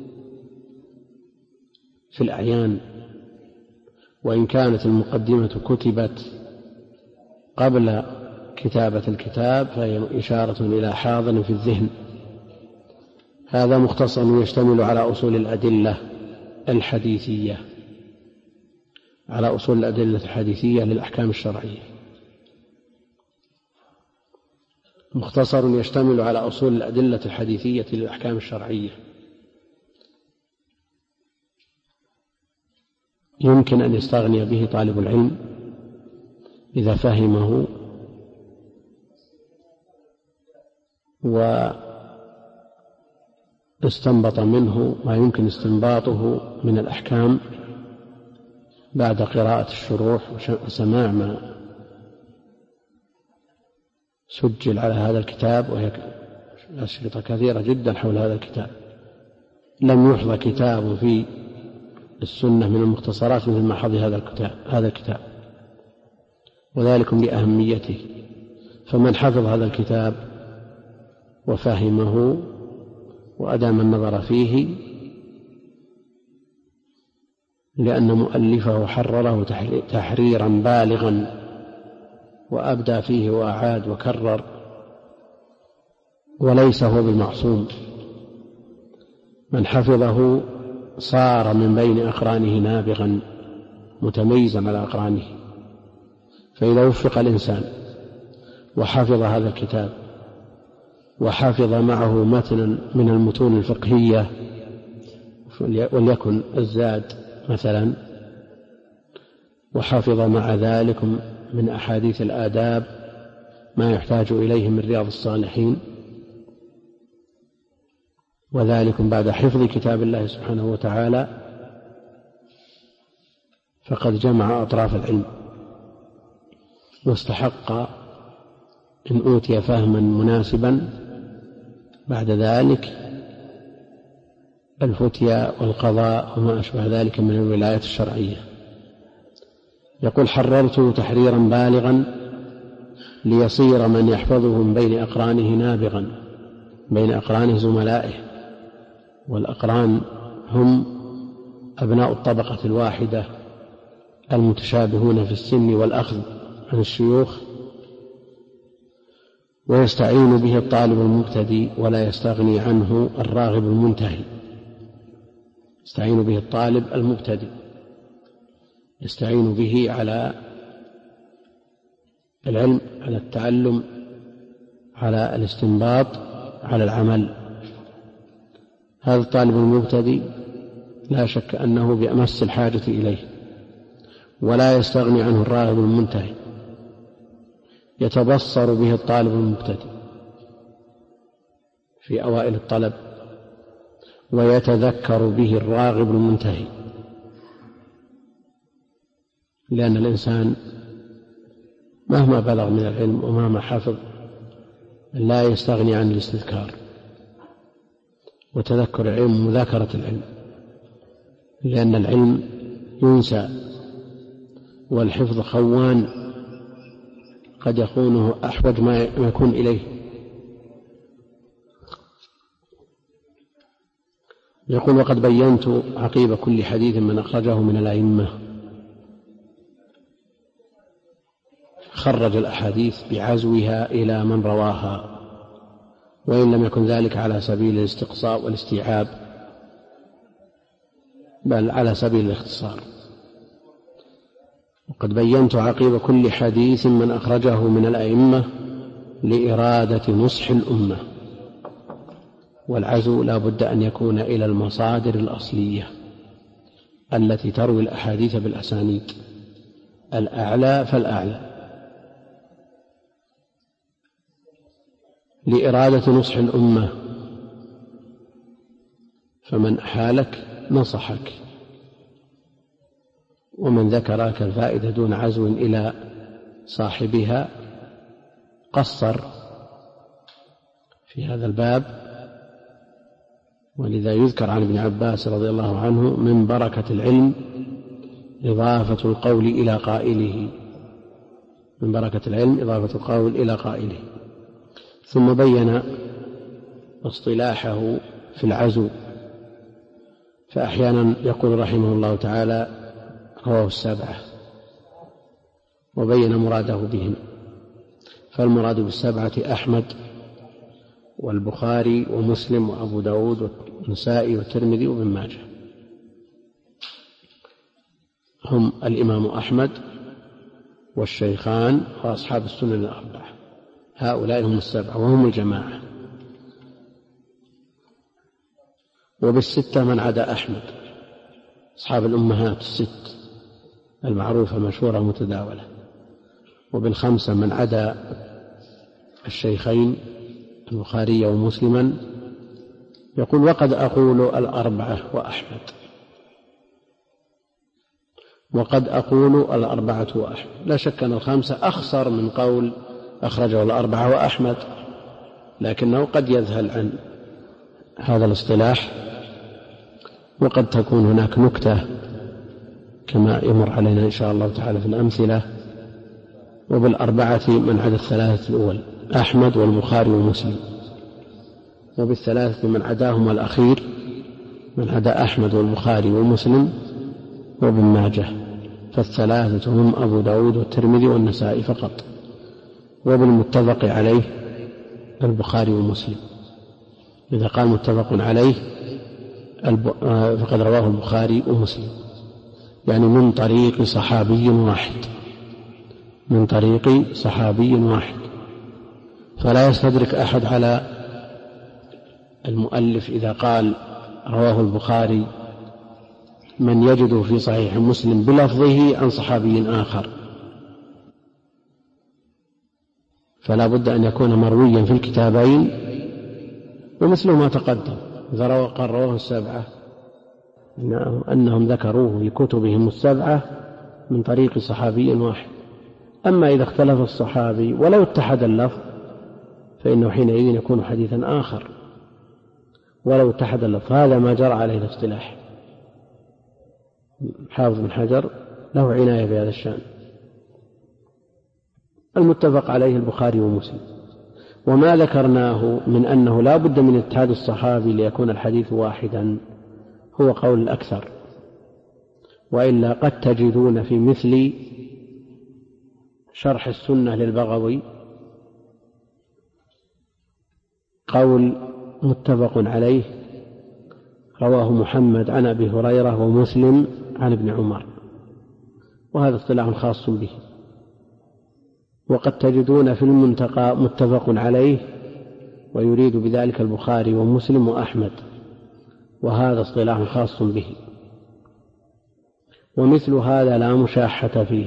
في الأعيان. وإن كانت المقدمة كتبت قبل كتابة الكتاب فهي إشارة إلى حاضر في الذهن. هذا مختصر يشتمل على أصول الأدلة الحديثية، على أصول الأدلة الحديثية للأحكام الشرعية. مختصر يشتمل على أصول الأدلة الحديثية للأحكام الشرعية. يمكن أن يستغني به طالب العلم إذا فهمه واستنبط منه ما يمكن استنباطه من الأحكام بعد قراءة الشروح وسماع ما سجل على هذا الكتاب، وهي أشرطة كثيرة جدا حول هذا الكتاب. لم يحظى كتاب في السنة من المختصرات مثل ما حظي هذا الكتاب، وذلك لأهميته. فمن حفظ هذا الكتاب وفهمه وأدام النظر فيه، لأن مؤلفه حرره تحريرا بالغا وأبدى فيه وأعاد وكرر، وليس هو بمعصوم. من حفظه صار من بين أقرانه نابغا متميزا على أقرانه. فإذا وفق الإنسان وحفظ هذا الكتاب وحفظ معه متنا من المتون الفقهية وليكن الزاد مثلا، وحفظ مع ذلك من أحاديث الآداب ما يحتاج إليه من رياض الصالحين، وذلك بعد حفظ كتاب الله سبحانه وتعالى، فقد جمع أطراف العلم واستحق إن أوتي فهما مناسبا بعد ذلك الفتيا والقضاء وما أشبه ذلك من الولاية الشرعية. يقول: حررته تحريرا بالغا ليصير من يحفظه من بين أقرانه نابغا، بين أقرانه زملائه، والأقران هم أبناء الطبقة الواحدة المتشابهون في السن والأخذ عن الشيوخ، ويستعين به الطالب المبتدئ ولا يستغني عنه الراغب المنتهي. يستعين به الطالب المبتدئ، يستعين به على العلم، على التعلم، على الاستنباط، على العمل. هذا الطالب المبتدئ لا شك أنه بأمس الحاجة إليه، ولا يستغني عنه الراغب المنتهي. يتبصر به الطالب المبتدئ في أوائل الطلب، ويتذكر به الراغب المنتهي، لأن الإنسان مهما بلغ من العلم ومهما حفظ لا يستغني عن الاستذكار وتذكر العلم ومذاكرة العلم، لأن العلم ينسى، والحفظ خوان قد يخونه أحوج ما يكون إليه. يقول: وقد بينت عقيب كل حديث من أخرجه من الأئمة. خرج الأحاديث بعزوها إلى من رواها، وإن لم يكن ذلك على سبيل الاستقصاء والاستيعاب، بل على سبيل الاختصار. وقد بينت عقيب كل حديث من أخرجه من الأئمة لإرادة نصح الأمة، والعزو لا بد أن يكون إلى المصادر الأصلية التي تروي الأحاديث بالأسانيد، الأعلى فالأعلى، لإرادة نصح الأمة. فمن أحالك نصحك، ومن ذكرك الفائدة دون عزو إلى صاحبها قصر في هذا الباب. ولذا يذكر عن ابن عباس رضي الله عنه: من بركة العلم إضافة القول إلى قائله، من بركة العلم إضافة القول إلى قائله. ثم بين اصطلاحه في العزو، فأحيانا يقول رحمه الله تعالى: رواه السبعة، وبين مراده بهم. فالمراد بالسبعة أحمد والبخاري ومسلم وأبو داود والنسائي والترمذي وابن ماجه، هم الإمام أحمد والشيخان وأصحاب السنن الأربعة، هؤلاء هم السبعة وهم الجماعة. وبالستة من عدا أحمد، أصحاب الأمهات الست المعروفة المشهورة المتداولة. وبالخمسة من عدا الشيخين البخاري ومسلما. يقول: وقد أقول الأربعة وأحمد، وقد أقول الأربعة وأحمد. لا شك أن الخمسة أخصر من قول أخرجه الأربعة وأحمد، لكنه قد يذهل عن هذا الاصطلاح، وقد تكون هناك نكتة كما يمر علينا إن شاء الله تعالى في الأمثلة. وبالأربعة من عدا الثلاثة الأول أحمد والبخاري ومسلم، وبالثلاثة من عداهم الأخير من عدا أحمد والبخاري ومسلم وابن ماجه، فالثلاثة هم أبو داود والترمذي والنسائي فقط. وبالمتفق عليه البخاري ومسلم، إذا قال متفق عليه فقد رواه البخاري ومسلم، يعني من طريق صحابي واحد، من طريق صحابي واحد. فلا يستدرك أحد على المؤلف إذا قال رواه البخاري من يجده في صحيح مسلم بلفظه عن صحابي آخر، فلا بد أن يكون مرويا في الكتابين، ومثل ما تقدم إذا قال رواه السبعة أنهم ذكروه في كتبهم السبعة من طريق صحابي واحد. أما إذا اختلف الصحابي ولو اتحد اللفظ فإنه حينئذ يكون حديثا آخر ولو اتحد اللفظ. هذا ما جرى عليه الاصطلاح. حافظ بن حجر له عناية بهذا الشأن. المتفق عليه البخاري ومسلم. وما ذكرناه من أنه لا بد من اتحاد الصحابي ليكون الحديث واحدا هو قول الأكثر، وإلا قد تجدون في مثل شرح السنة للبغوي قول متفق عليه رواه محمد عن أبي هريرة ومسلم عن ابن عمر، وهذا اصطلاح خاص به. وقد تجدون في المنتقى متفق عليه ويريد بذلك البخاري ومسلم وأحمد، وهذا اصطلاح خاص به. ومثل هذا لا مشاحة فيه،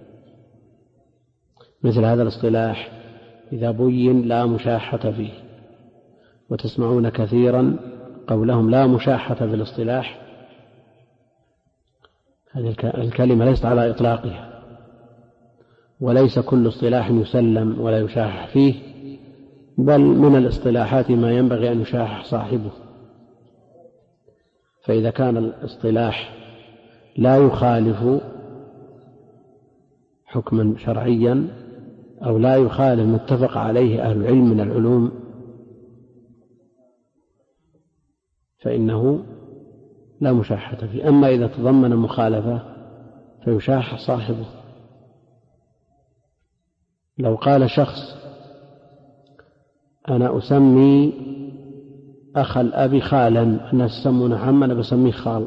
مثل هذا الاصطلاح إذا بين لا مشاحة فيه. وتسمعون كثيرا قولهم لا مشاحة في الاصطلاح، هذه الكلمة ليست على إطلاقها، وليس كل اصطلاح يسلم ولا يشاحح فيه، بل من الاصطلاحات ما ينبغي أن يشاحح صاحبه. فإذا كان الاصطلاح لا يخالف حكما شرعيا أو لا يخالف ما اتفق عليه أهل العلم من العلوم فإنه لا مشاحة فيه. أما إذا تضمن مخالفة فيشاحح صاحبه. لو قال شخص أنا أسمي أخ الأب خالا، الناس يسمون عم، أنا بسميه خال،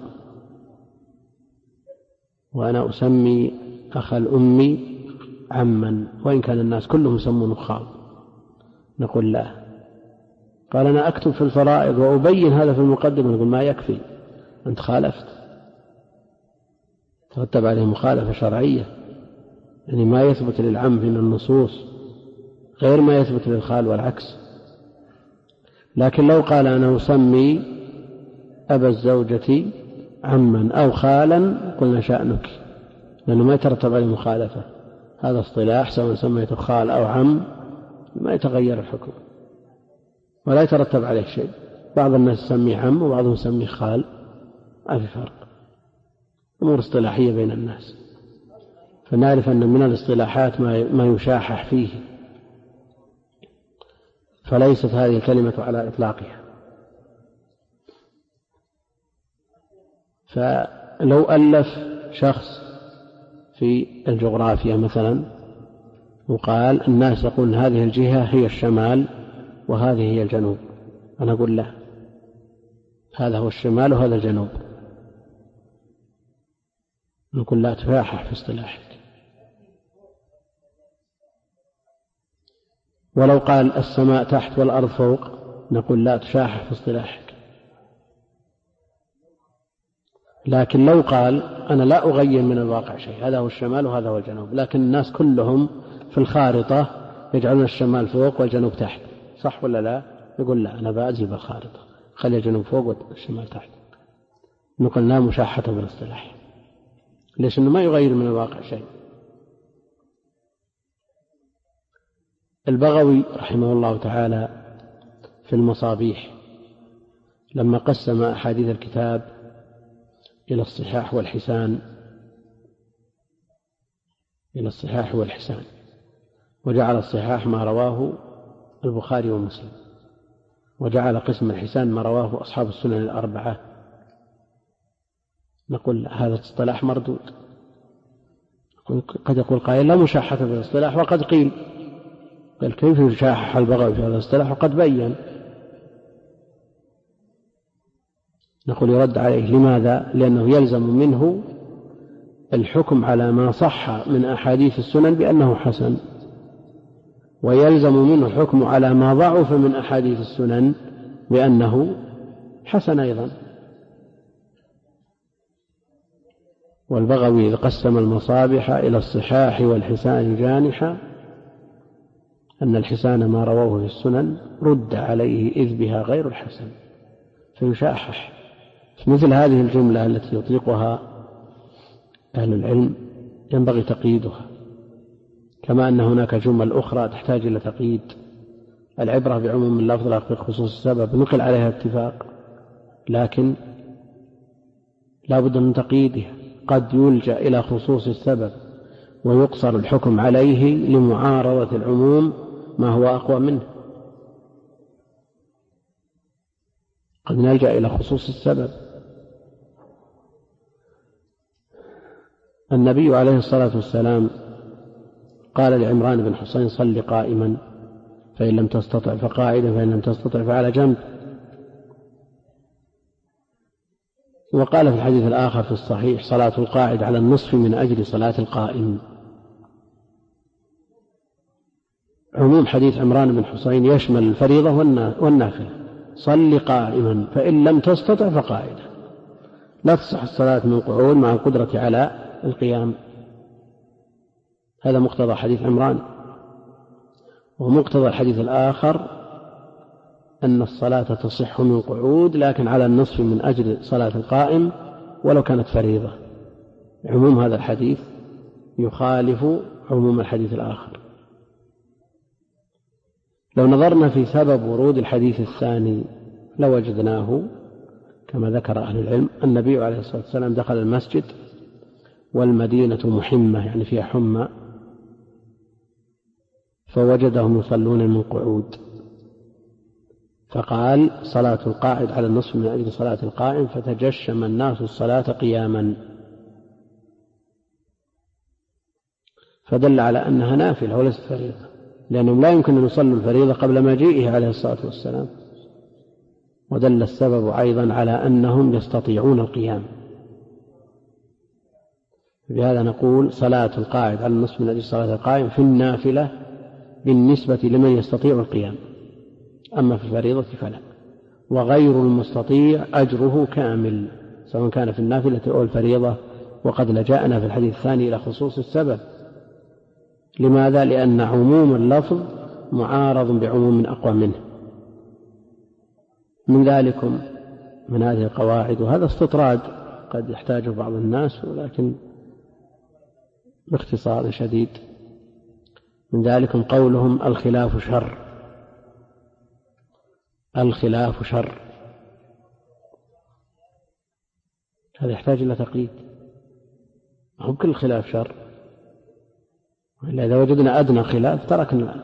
وأنا أسمي أخ الأم عما وإن كان الناس كلهم يسمونه خال، نقول لا. قال أنا أكتب في الفرائض وأبين هذا في المقدمة، نقول ما يكفي، أنت خالفت، ترتب عليه مخالفة شرعية، يعني ما يثبت للعم من النصوص غير ما يثبت للخال والعكس. لكن لو قال أنا أسمي أبا الزوجة عما أو خالا قلنا شأنك، لأنه ما يترتب عليه مخالفة. هذا اصطلاح سواء سميته خال أو عم ما يتغير الحكم ولا يترتب عليه شيء. بعض الناس يسميه عم وبعضهم يسميه خال، ما في فرق، أمور اصطلاحية بين الناس. فنعرف أن من الاصطلاحات ما يشاحح فيه، فليست هذه الكلمة على إطلاقها. فلو ألف شخص في الجغرافيا مثلا وقال الناس يقول هذه الجهة هي الشمال وهذه هي الجنوب، أنا أقول لا، هذا هو الشمال وهذا الجنوب، نقول لا تفاحح في اصطلاحك. ولو قال السماء تحت والأرض فوق نقول لا تشاحح في اصطلاحك. لكن لو قال أنا لا أغير من الواقع شيء، هذا هو الشمال وهذا هو الجنوب، لكن الناس كلهم في الخارطة يجعلون الشمال فوق والجنوب تحت، صح ولا لا؟ يقول لا، أنا بأزي بالخارطة، خلي الجنوب فوق والشمال تحت. نقول لا مشاحة بالاصطلاح، ليش؟ إنه ما يغير من الواقع شيء. البغوي رحمه الله تعالى في المصابيح لما قسم أحاديث الكتاب إلى الصحاح والحسان، وجعل الصحاح ما رواه البخاري ومسلم، وجعل قسم الحسان ما رواه أصحاب السنن الأربعة. نقول هذا اصطلاح مردود. قد يقول قائل لا مشاحة في الاصطلاح، وقد قيل كيف يشاحح البغوي في هذا الاصطلاح وقد بين. نقول يرد عليه، لماذا؟ لأنه يلزم منه الحكم على ما صح من أحاديث السنن بأنه حسن، ويلزم منه الحكم على ما ضعف من أحاديث السنن بأنه حسن أيضا. والبغوي إذ قسم المصابح إلى الصحاح والحسان جانحا أن الحسان ما رووه في السنن رد عليه إذ بها غير الحسن، فيشاحح. مثل هذه الجملة التي يطلقها أهل العلم ينبغي تقييدها، كما أن هناك جمل أخرى تحتاج إلى تقييد. العبرة بعموم اللفظ لا بخصوص السبب، نقل عليها اتفاق، لكن لا بد من تقييدها. قد يلجأ إلى خصوص السبب ويقصر الحكم عليه لمعارضة العموم ما هو أقوى منه. قد نلجأ إلى خصوص السبب. النبي عليه الصلاة والسلام قال لعمران بن حسين صل قائما فإن لم تستطع فقاعدا فإن لم تستطع فعلى جنب. وقال في الحديث الآخر في الصحيح صلاة القاعد على النصف من أجل صلاة القائم. عموم حديث عمران بن حسين يشمل الفريضة والنافلة. صل قائما فإن لم تستطع فقاعدا. لا تصح الصلاة من قعود مع القدرة على القيام. هذا مقتضى حديث عمران. ومقتضى الحديث الآخر أن الصلاة تصح من قعود لكن على النصف من أجل صلاة القائم ولو كانت فريضة. عموم هذا الحديث يخالف عموم الحديث الآخر. لو نظرنا في سبب ورود الحديث الثاني لوجدناه كما ذكر أهل العلم. النبي عليه الصلاة والسلام دخل المسجد والمدينة محمة يعني فيها حمى، فوجدهم يصلون من قعود، فقال صلاة القاعد على النصف من أجل صلاة القائم، فتجشم الناس الصلاة قياما، فدل على أنها نافلة وليست فريضة، لأنهم لا يمكن أن يصلوا الفريضة قبل مجيئه عليه الصلاة والسلام. ودل السبب أيضا على أنهم يستطيعون القيام. بهذا نقول صلاة القاعد على النصف من أجل صلاة القائم في النافلة بالنسبة لمن يستطيع القيام، أما في الفريضة فلا. وغير المستطيع أجره كامل سواء كان في النافلة أو الفريضة. وقد لجأنا في الحديث الثاني إلى خصوص السبب. لماذا؟ لأن عموم اللفظ معارض بعموم أقوى منه. من ذلكم من هذه القواعد، وهذا استطراد قد يحتاجه بعض الناس ولكن باختصار شديد، من ذلكم قولهم الخلاف شر. الخلاف شر، هذا يحتاج إلى تقييد. هم كل خلاف شر، إلا إذا وجدنا أدنى خلاف تركنا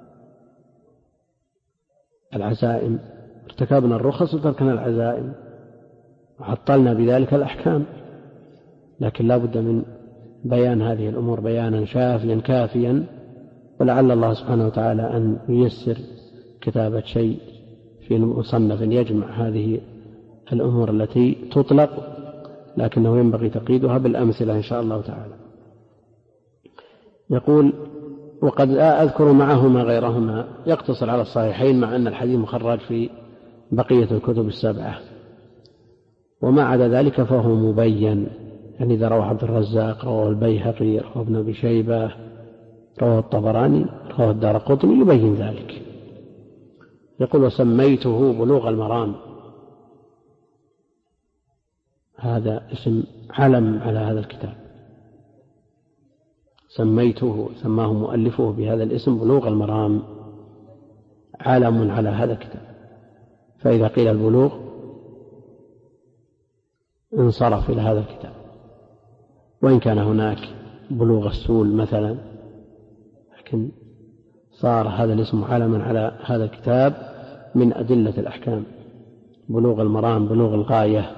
العزائم، ارتكبنا الرخص وتركنا العزائم وعطلنا بذلك الأحكام. لكن لا بد من بيان هذه الأمور بيانا شافيا كافيا، ولعل الله سبحانه وتعالى أن ييسر كتابة شيء في مصنف يجمع هذه الأمور التي تطلق، لكنه ينبغي تقييدها بالأمثلة إن شاء الله تعالى. يقول وقد أذكر معهما غيرهما، يقتصر على الصحيحين مع أن الحديث مخرج في بقية الكتب السبعة، وما عدا ذلك فهو مبين. يعني إذا رواه عبد الرزاق، رواه البيهقي، رواه ابن أبي شيبة، رواه الطبراني، رواه الدارقطني، يبين ذلك. يقول وسميته بلوغ المرام. هذا اسم علم على هذا الكتاب، سماه مؤلفه بهذا الاسم بلوغ المرام، علم على هذا الكتاب. فإذا قيل البلوغ انصرف إلى هذا الكتاب، وإن كان هناك بلوغ السول مثلا، لكن صار هذا الاسم علما على هذا الكتاب من أدلة الأحكام. بلوغ المرام، بلوغ الغاية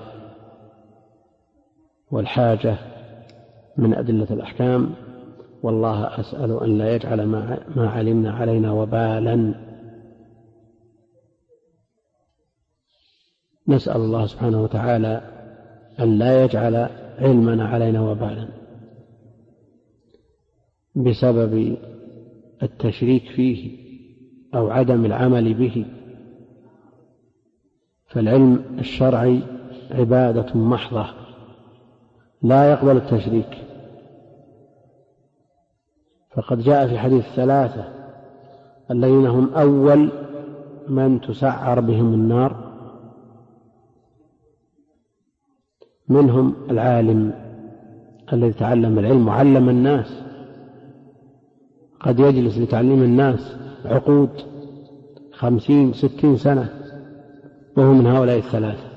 والحاجة من أدلة الأحكام. والله أسأل أن لا يجعل ما علمنا علينا وبالا. نسأل الله سبحانه وتعالى أن لا يجعل علمنا علينا وبالا بسبب التشريك فيه أو عدم العمل به، فالعلم الشرعي عبادة محضة لا يقبل التشريك. فقد جاء في حديث 3 الذين هم أول من تسعر بهم النار، منهم العالم الذي تعلم العلم وعلم الناس، قد يجلس لتعليم الناس عقود 50-60 سنة وهو من هؤلاء 3.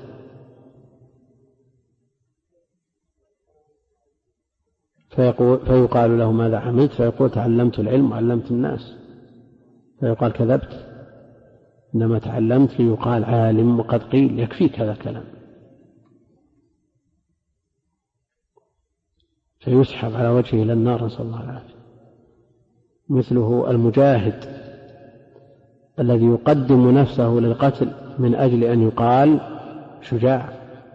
فيقال له ماذا عملت؟ فيقول تعلمت العلم وعلمت الناس، فيقال كذبت، إنما تعلمت فيقال عالم، وقد قيل يكفيك هذا الكلام، فيسحب على وجهه إلى النار، نسأل الله العافية. مثله المجاهد الذي يقدم نفسه للقتل من أجل أن يقال شجاع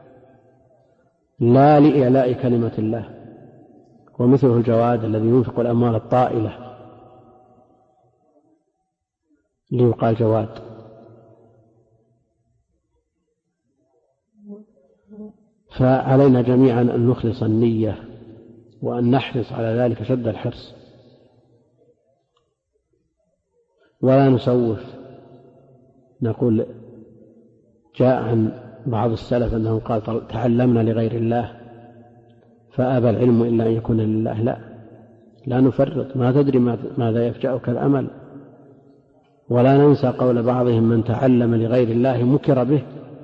لا لإعلاء كلمة الله، ومثله الجواد الذي ينفق الأموال الطائلة ليقال جواد. فعلينا جميعا أن نخلص النية وأن نحرص على ذلك شد الحرص، ولا نسوف. نقول جاء عن بعض السلف أنه قال تعلمنا لغير الله فأبى العلم إلا أن يكون لله. لا نفرط، ما تدري ماذا يفجأك الأمل. ولا ننسى قول بعضهم من تعلم لغير الله مكر به.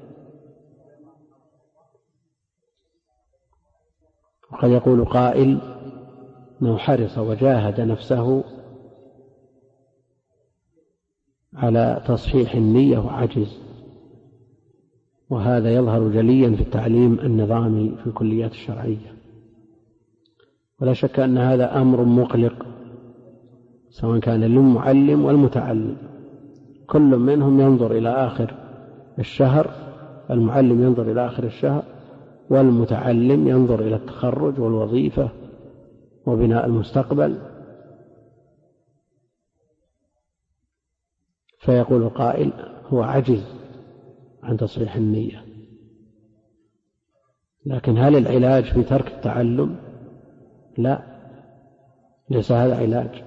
وقد يقول قائل أنه حرص وجاهد نفسه على تصحيح النية وعجز، وهذا يظهر جليا في التعليم النظامي في الكليات الشرعية. ولا شك أن هذا أمر مقلق، سواء كان للمعلم والمتعلم، كل منهم ينظر إلى آخر الشهر، المعلم ينظر إلى آخر الشهر، والمتعلم ينظر إلى التخرج والوظيفة وبناء المستقبل. فيقول القائل هو عجز عن تصحيح النية. لكن هل العلاج في ترك التعلم؟ لا، ليس هذا علاج،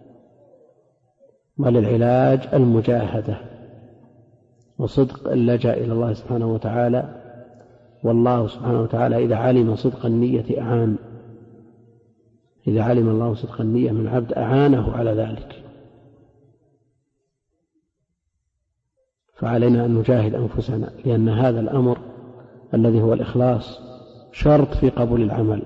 بل العلاج المجاهدة وصدق اللجأ إلى الله سبحانه وتعالى. والله سبحانه وتعالى إذا علم صدق النية أعان، إذا علم الله صدق النية من عبد أعانه على ذلك. فعلينا أن نجاهد أنفسنا، لأن هذا الأمر الذي هو الإخلاص شرط في قبول العمل،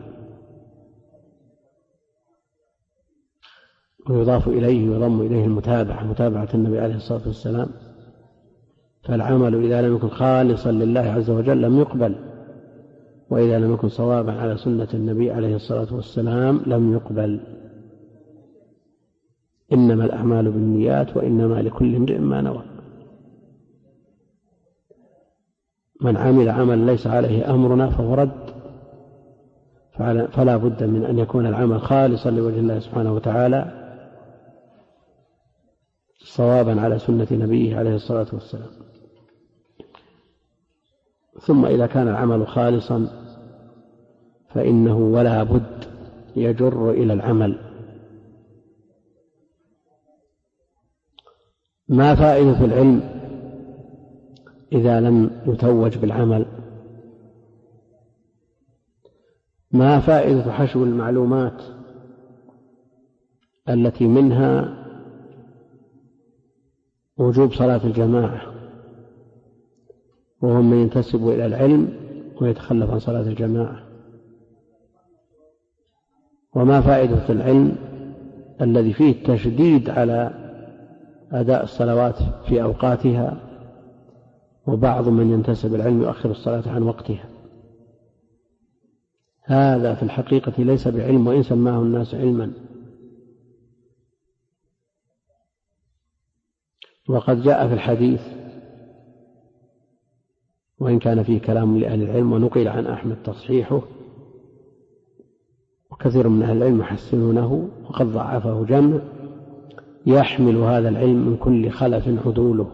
ويضاف إليه ويضم إليه متابعة النبي عليه الصلاة والسلام. فالعمل إذا لم يكن خالصا لله عز وجل لم يقبل، وإذا لم يكن صوابا على سنة النبي عليه الصلاة والسلام لم يقبل. إنما الأعمال بالنيات وإنما لكل امرئ ما نوى. من عمل عمل ليس عليه أمرنا فهو رد. فلا بد من أن يكون العمل خالصا لوجه الله سبحانه وتعالى صوابا على سنة نبيه عليه الصلاة والسلام. ثم إذا كان العمل خالصا فإنه ولا بد يجر إلى العمل. ما فائدة العلم إذا لم يتوج بالعمل؟ ما فائدة حشو المعلومات التي منها وجوب صلاة الجماعة، وهم من ينتسب إلى العلم ويتخلف عن صلاة الجماعة؟ وما فائدة العلم الذي فيه التشديد على أداء الصلوات في أوقاتها، وبعض من ينتسب العلم يؤخر الصلاة عن وقتها؟ هذا في الحقيقة ليس بعلم، وإن سماه الناس علما. وقد جاء في الحديث، وإن كان فيه كلام لأهل العلم ونقل عن أحمد تصحيحه، وكثير من أهل العلم يحسنونه وقد ضعفه جمع، يحمل هذا العلم من كل خلف عدوله،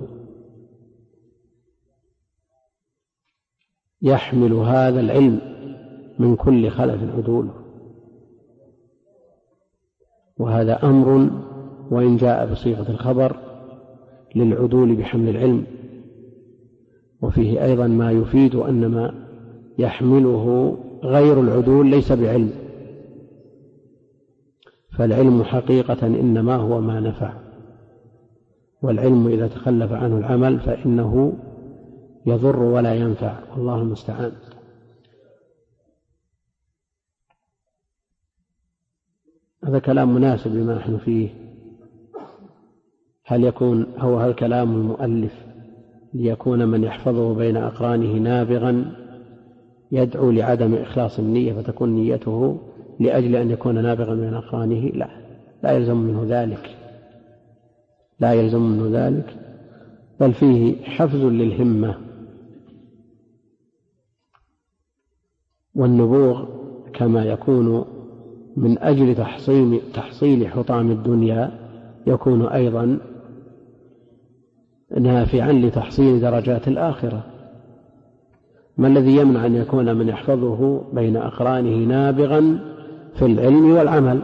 يحمل هذا العلم من كل خلف عدوله. وهذا أمر وإن جاء بصيغة الخبر للعدول بحمل العلم، وفيه أيضا ما يفيد أن ما يحمله غير العدول ليس بعلم، فالعلم حقيقة إنما هو ما نفع، والعلم إذا تخلف عنه العمل فإنه يضر ولا ينفع، والله المستعان. هذا كلام مناسب لما نحن فيه. هل كلام المؤلف ليكون من يحفظه بين أقرانه نابغا يدعو لعدم إخلاص النية فتكون نيته لأجل أن يكون نابغا بين أقرانه؟ لا يلزم منه ذلك، لا يلزم منه ذلك، بل فيه حفز للهمة. والنبوغ كما يكون من أجل تحصيل حطام الدنيا يكون أيضا نافعا لتحصيل درجات الآخرة. ما الذي يمنع أن يكون من يحفظه بين أقرانه نابغا في العلم والعمل؟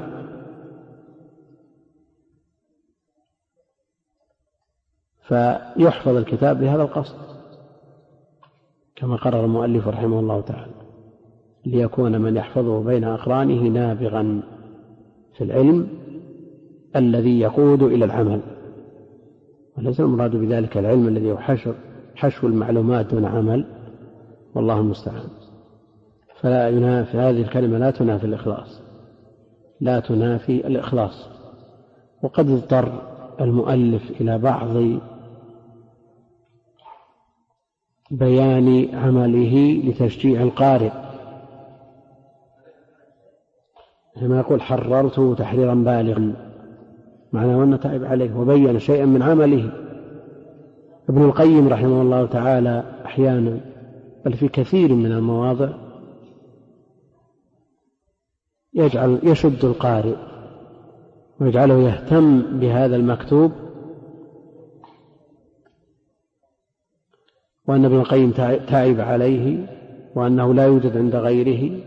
فيحفظ الكتاب بهذا القصد كما قرر المؤلف رحمه الله تعالى، ليكون من يحفظه بين أقرانه نابغا في العلم الذي يقود إلى العمل، وليس المراد بذلك العلم الذي هو حشو المعلومات دون عمل، والله المستعان. فلا ينافي هذه الكلمة، لا تنافي الإخلاص، لا تنافي الإخلاص. وقد اضطر المؤلف إلى بعض بيان عمله لتشجيع القارئ، كما يقول حررته تحريرا بالغا، معناه أنه تعب عليه وبين شيئا من عمله. ابن القيم رحمه الله تعالى أحيانا بل في كثير من المواضع يشد القارئ ويجعله يهتم بهذا المكتوب، وأن ابن القيم تعب عليه وأنه لا يوجد عند غيره.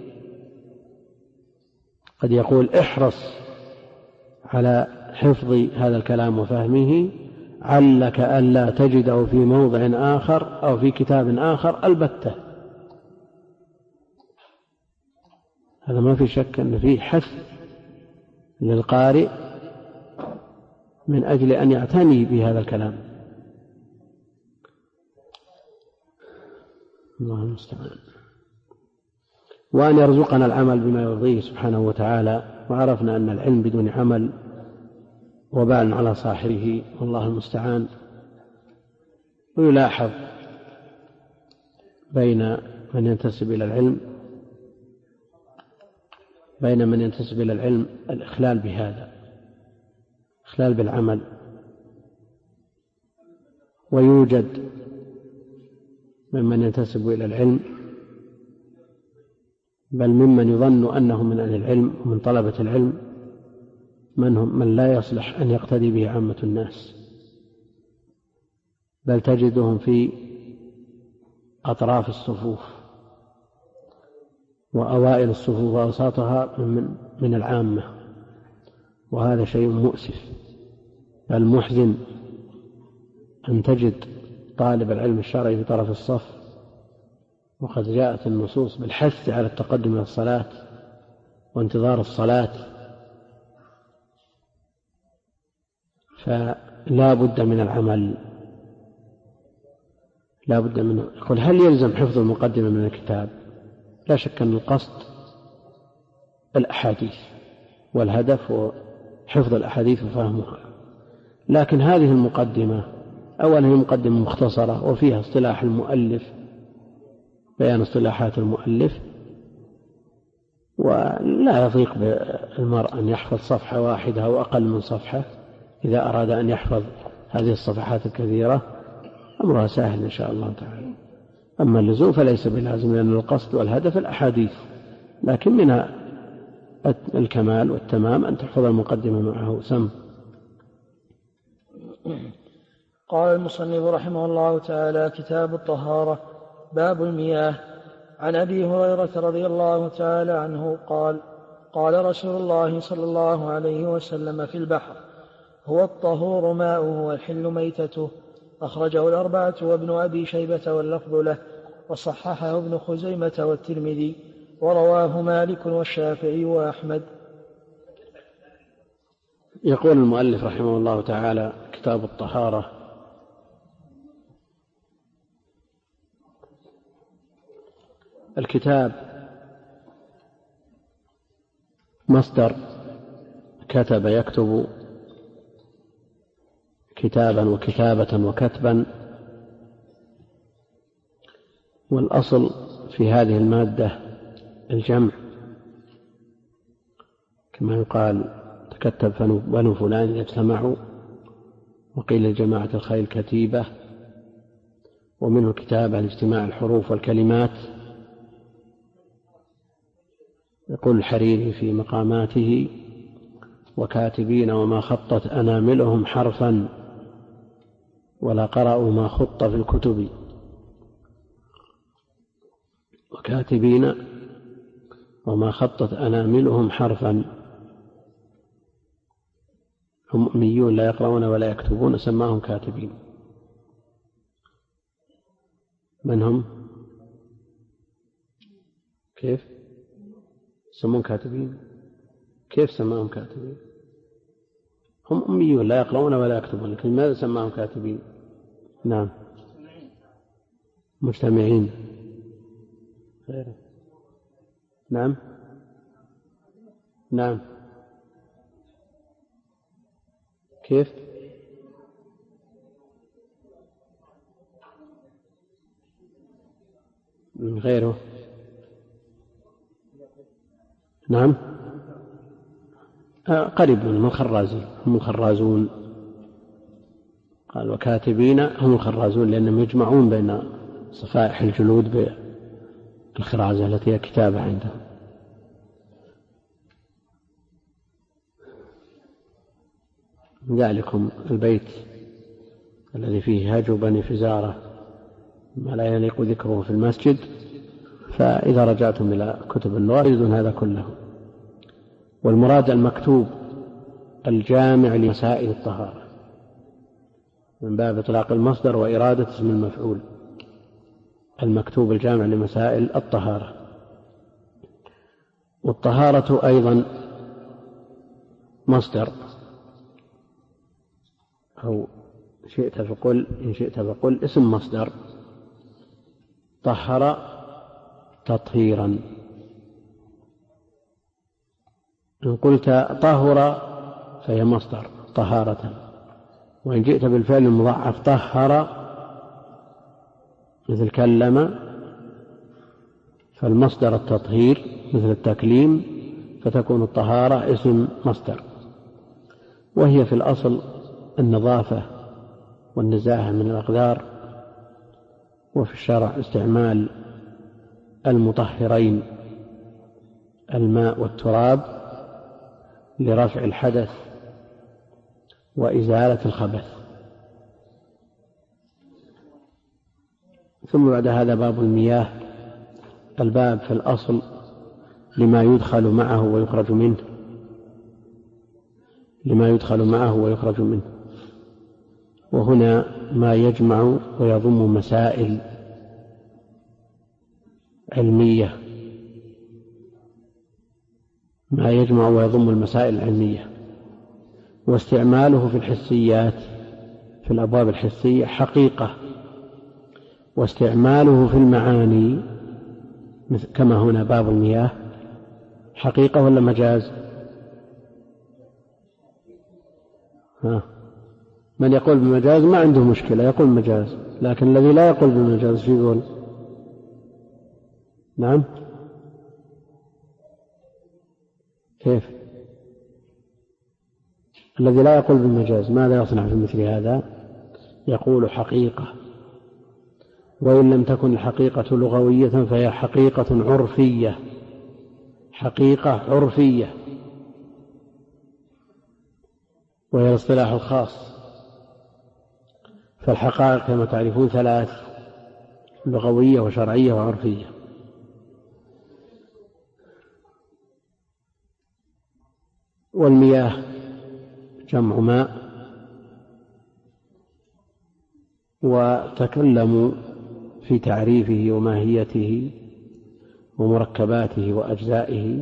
قد يقول احرص على حفظ هذا الكلام وفهمه، علك ألا تجده في موضع آخر أو في كتاب آخر البتة. هذا ما في شك أن فيه حث للقارئ من أجل أن يعتني بهذا الكلام، الله المستعان. وأن يرزقنا العمل بما يرضيه سبحانه وتعالى. وعرفنا أن العلم بدون عمل وبال على صاحبه، والله المستعان. ويلاحظ بين من ينتسب إلى العلم الإخلال بهذا، إخلال بالعمل. ويوجد ممن ينتسب إلى العلم بل ممن يظن أنه من أهل العلم ومن طلبة العلم من لا يصلح أن يقتدي به عامة الناس، بل تجدهم في أطراف الصفوف وأوائل الصفوف وأوساطها من العامة، وهذا شيء مؤسف. بل محزن أن تجد طالب العلم الشرعي في طرف الصف، وقد جاءت النصوص بالحث على التقدم إلى الصلاة وانتظار الصلاة، فلا بد من العمل، لا بد منه. يقول هل يلزم حفظ المقدمة من الكتاب؟ لا شك أن القصد الأحاديث، والهدف هو حفظ الأحاديث وفهمها. لكن هذه المقدمة أولا هي مقدمة مختصرة وفيها اصطلاح المؤلف، بيان اصطلاحات المؤلف، ولا يضيق بالمرء أن يحفظ صفحة واحدة أو أقل من صفحة إذا أراد أن يحفظ هذه الصفحات الكثيرة، أمرها سهل إن شاء الله تعالى. أما اللزوم فليس بلازم، لأن القصد والهدف الأحاديث، لكن منها الكمال والتمام أن تحفظ المقدمة معه سم. قال المصنف رحمه الله تعالى: كتاب الطهارة. باب المياه. عن أبي هريرة رضي الله تعالى عنه قال: قال رسول الله صلى الله عليه وسلم في البحر: هو الطهور ماؤه والحل ميتته. أخرجه الأربعة وابن أبي شيبة واللفظ له، وصححه ابن خزيمة والترمذي، ورواه مالك والشافعي وأحمد. يقول المؤلف رحمه الله تعالى: كتاب الطهارة. الكتاب مصدر كتب يكتب كتابا وكتابة وكتبا، والأصل في هذه المادة الجمع، كما يقال تكتب بنو فلان يجتمعوا، وقيل لجماعة الخيل كتيبة، ومنه كتابة لاجتماع الحروف والكلمات. يقول الحريري في مقاماته: وكاتبين وما خطت أناملهم حرفا ولا قرأوا ما خط في الكتب. وكاتبين وما خطت أناملهم حرفا، هم أميون لا يقرؤون ولا يكتبون، سماهم كاتبين. من هم؟ كيف سمون كاتبين؟ كيف سماهم كاتبين؟ هم أميون لا يقرؤون ولا يكتبون، لكن ماذا سماهم كاتبين؟ نعم، مجتمعين. غيره. نعم نعم. كيف؟ من غيره. نعم، قريب من الخرازين، هم الخرازون. قال: وكاتبين هم الخرازون، لأنهم يجمعون بين صفائح الجلود بالخرازة التي هي كتابة عندهم. ذلكم البيت الذي فيه هاجوا بني فزارة ما لا يليق ذكره في المسجد، فإذا رجعتم إلى كتب اللغة تجدون هذا كله. والمراد المكتوب الجامع لمسائل الطهارة، من باب إطلاق المصدر وإرادة اسم المفعول. المكتوب الجامع لمسائل الطهارة. والطهارة أيضا مصدر، أو إن شئت فقل اسم مصدر. طهر تطهيرا. إن قلت طهر فهي مصدر طهارة، وإن جئت بالفعل المضاعف طهر مثل كلم، فالمصدر التطهير مثل التكليم، فتكون الطهارة اسم مصدر. وهي في الأصل النظافة والنزاهة من الأقدار، وفي الشرع استعمال المطهرين الماء والتراب لرفع الحدث وإزالة الخبث. ثم بعد هذا باب المياه. الباب في الأصل لما يدخل معه ويخرج منه، لما يدخل معه ويخرج منه. وهنا ما يجمع ويضم مسائل علمية، ما يجمع ويضم المسائل العلمية. واستعماله في الحسيات، في الأبواب الحسية حقيقة، واستعماله في المعاني كما هنا باب المياه حقيقة ولا مجاز؟ من يقول بمجاز ما عنده مشكلة، يقول مجاز. لكن الذي لا يقول بمجاز شو يقول؟ نعم، كيف؟ الذي لا يقول بالمجاز ماذا يصنع في مثل هذا؟ يقول حقيقة، وإن لم تكن الحقيقة لغوية فهي حقيقة عرفية، حقيقة فالحقائق كما تعرفون ثلاث: لغوية وشرعية وعرفية. والمياه جمع ماء، وتكلموا في تعريفه وماهيته ومركباته وأجزائه،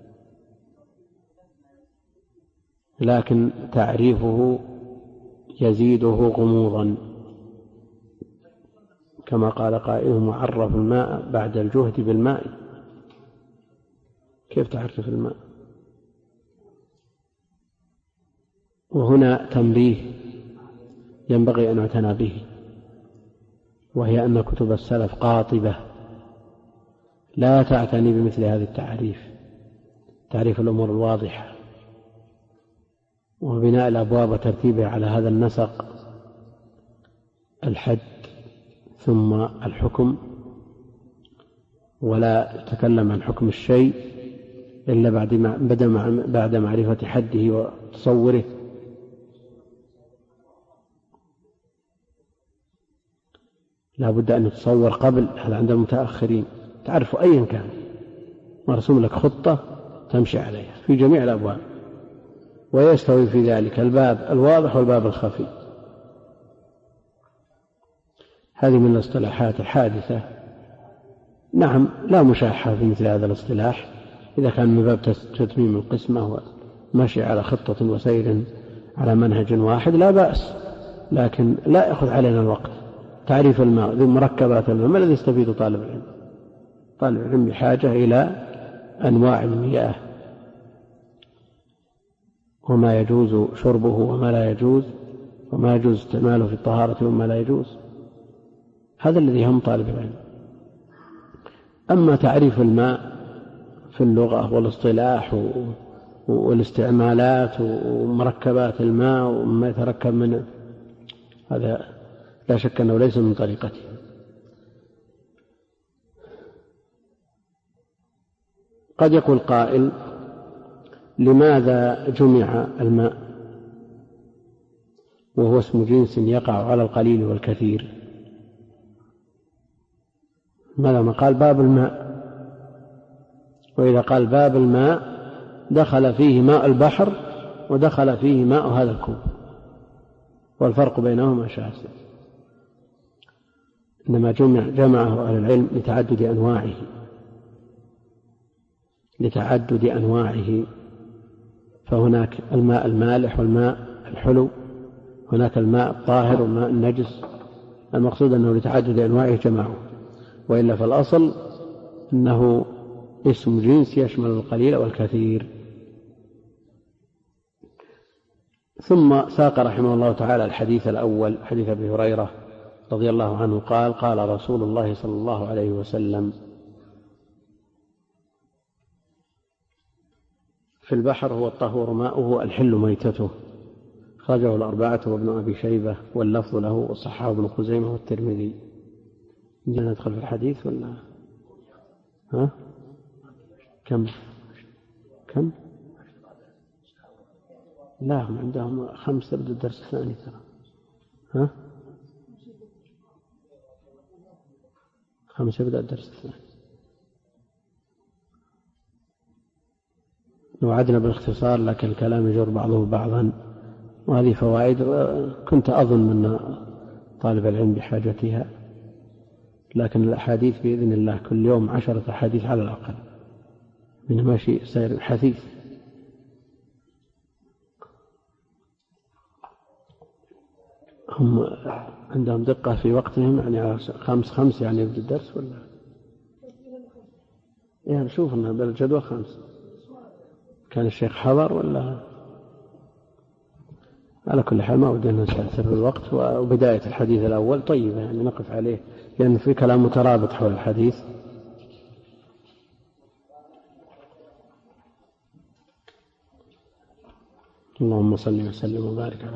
لكن تعريفه يزيده غموضا، كما قال قائلهم: وعرف الماء بعد الجهد بالماء. كيف تعرف الماء؟ وهنا تنبيه ينبغي أن يعتنى به، وهي أن كتب السلف قاطبة لا تعتني بمثل هذه التعريف، تعريف الأمور الواضحة وبناء الأبواب وترتيبها على هذا النسق: الحد ثم الحكم، ولا تتكلم عن حكم الشيء إلا بعد معرفة حده وتصوره. لا بد أن يتصور قبل، هذا عند المتأخرين، تعرف أيا كان مرسوم لك خطة تمشي عليها في جميع الأبواب، ويستوي في ذلك الباب الواضح والباب الخفي. هذه من الاصطلاحات الحادثة. نعم، لا مشاحة في مثل هذا الاصطلاح إذا كان من باب تتميم القسمة ومشي على خطة وسير على منهج واحد لا بأس، لكن لا يأخذ علينا الوقت. تعريف الماء ذي مركبات الماء، ما الذي يستفيد طالب العلم؟ طالب العلم بحاجة إلى أنواع المياه وما يجوز شربه وما لا يجوز، وما يجوز استعماله في الطهارة وما لا يجوز. هذا الذي يهم طالب العلم. أما تعريف الماء في اللغة والاصطلاح والاستعمالات ومركبات الماء وما يتركب منه، هذا لا شك أنه ليس من طريقته. قد يقول قائل: لماذا جمع الماء وهو اسم جنس يقع على القليل والكثير؟ ماذا ما قال باب الماء؟ وإذا قال باب الماء دخل فيه ماء البحر ودخل فيه ماء هذا الكوب، والفرق بينهما شاسع. إنما جمعه أهل العلم لتعدد أنواعه، فهناك الماء المالح والماء الحلو، هناك الماء الطاهر والماء النجس. المقصود أنه لتعدد أنواعه جمعه، وإلا فالأصل أنه اسم جنس يشمل القليل والكثير. ثم ساق رحمه الله تعالى الحديث الأول، حديث أبي هريرة رضي الله عنه قال: قال رسول الله صلى الله عليه وسلم: في البحر هو الطهور ماؤه الحل ميتته. خرجه الأربعة وابن أبي شيبة، واللفظ له، وصححه ابن خزيمة والترمذي. ندخل في الحديث ولا ها؟ كم؟ لا، هم عندهم 5 بدأ الدرس الثاني ترى. ها؟ 5 بدأ الدرس الثاني. وعدنا بالاختصار، لكن الكلام يجر بعضه بعضا، وهذه فوائد كنت أظن أن طالب العلم بحاجتها، لكن الأحاديث بإذن الله كل يوم 10 أحاديث على الأقل، من ماشي سير حثيث. هم عندهم دقة في وقتهم، يعني 5 يعني يبدأ الدرس ولا؟ يعني نشوف أنه بالجدول 5. كان الشيخ حضر ولا؟ على كل حال ما ودنا نستأثر بالوقت، وبداية الحديث الأول طيبة يعني نقف عليه، لأن في كلام مترابط حول الحديث. اللهم صل وسلم وبارك على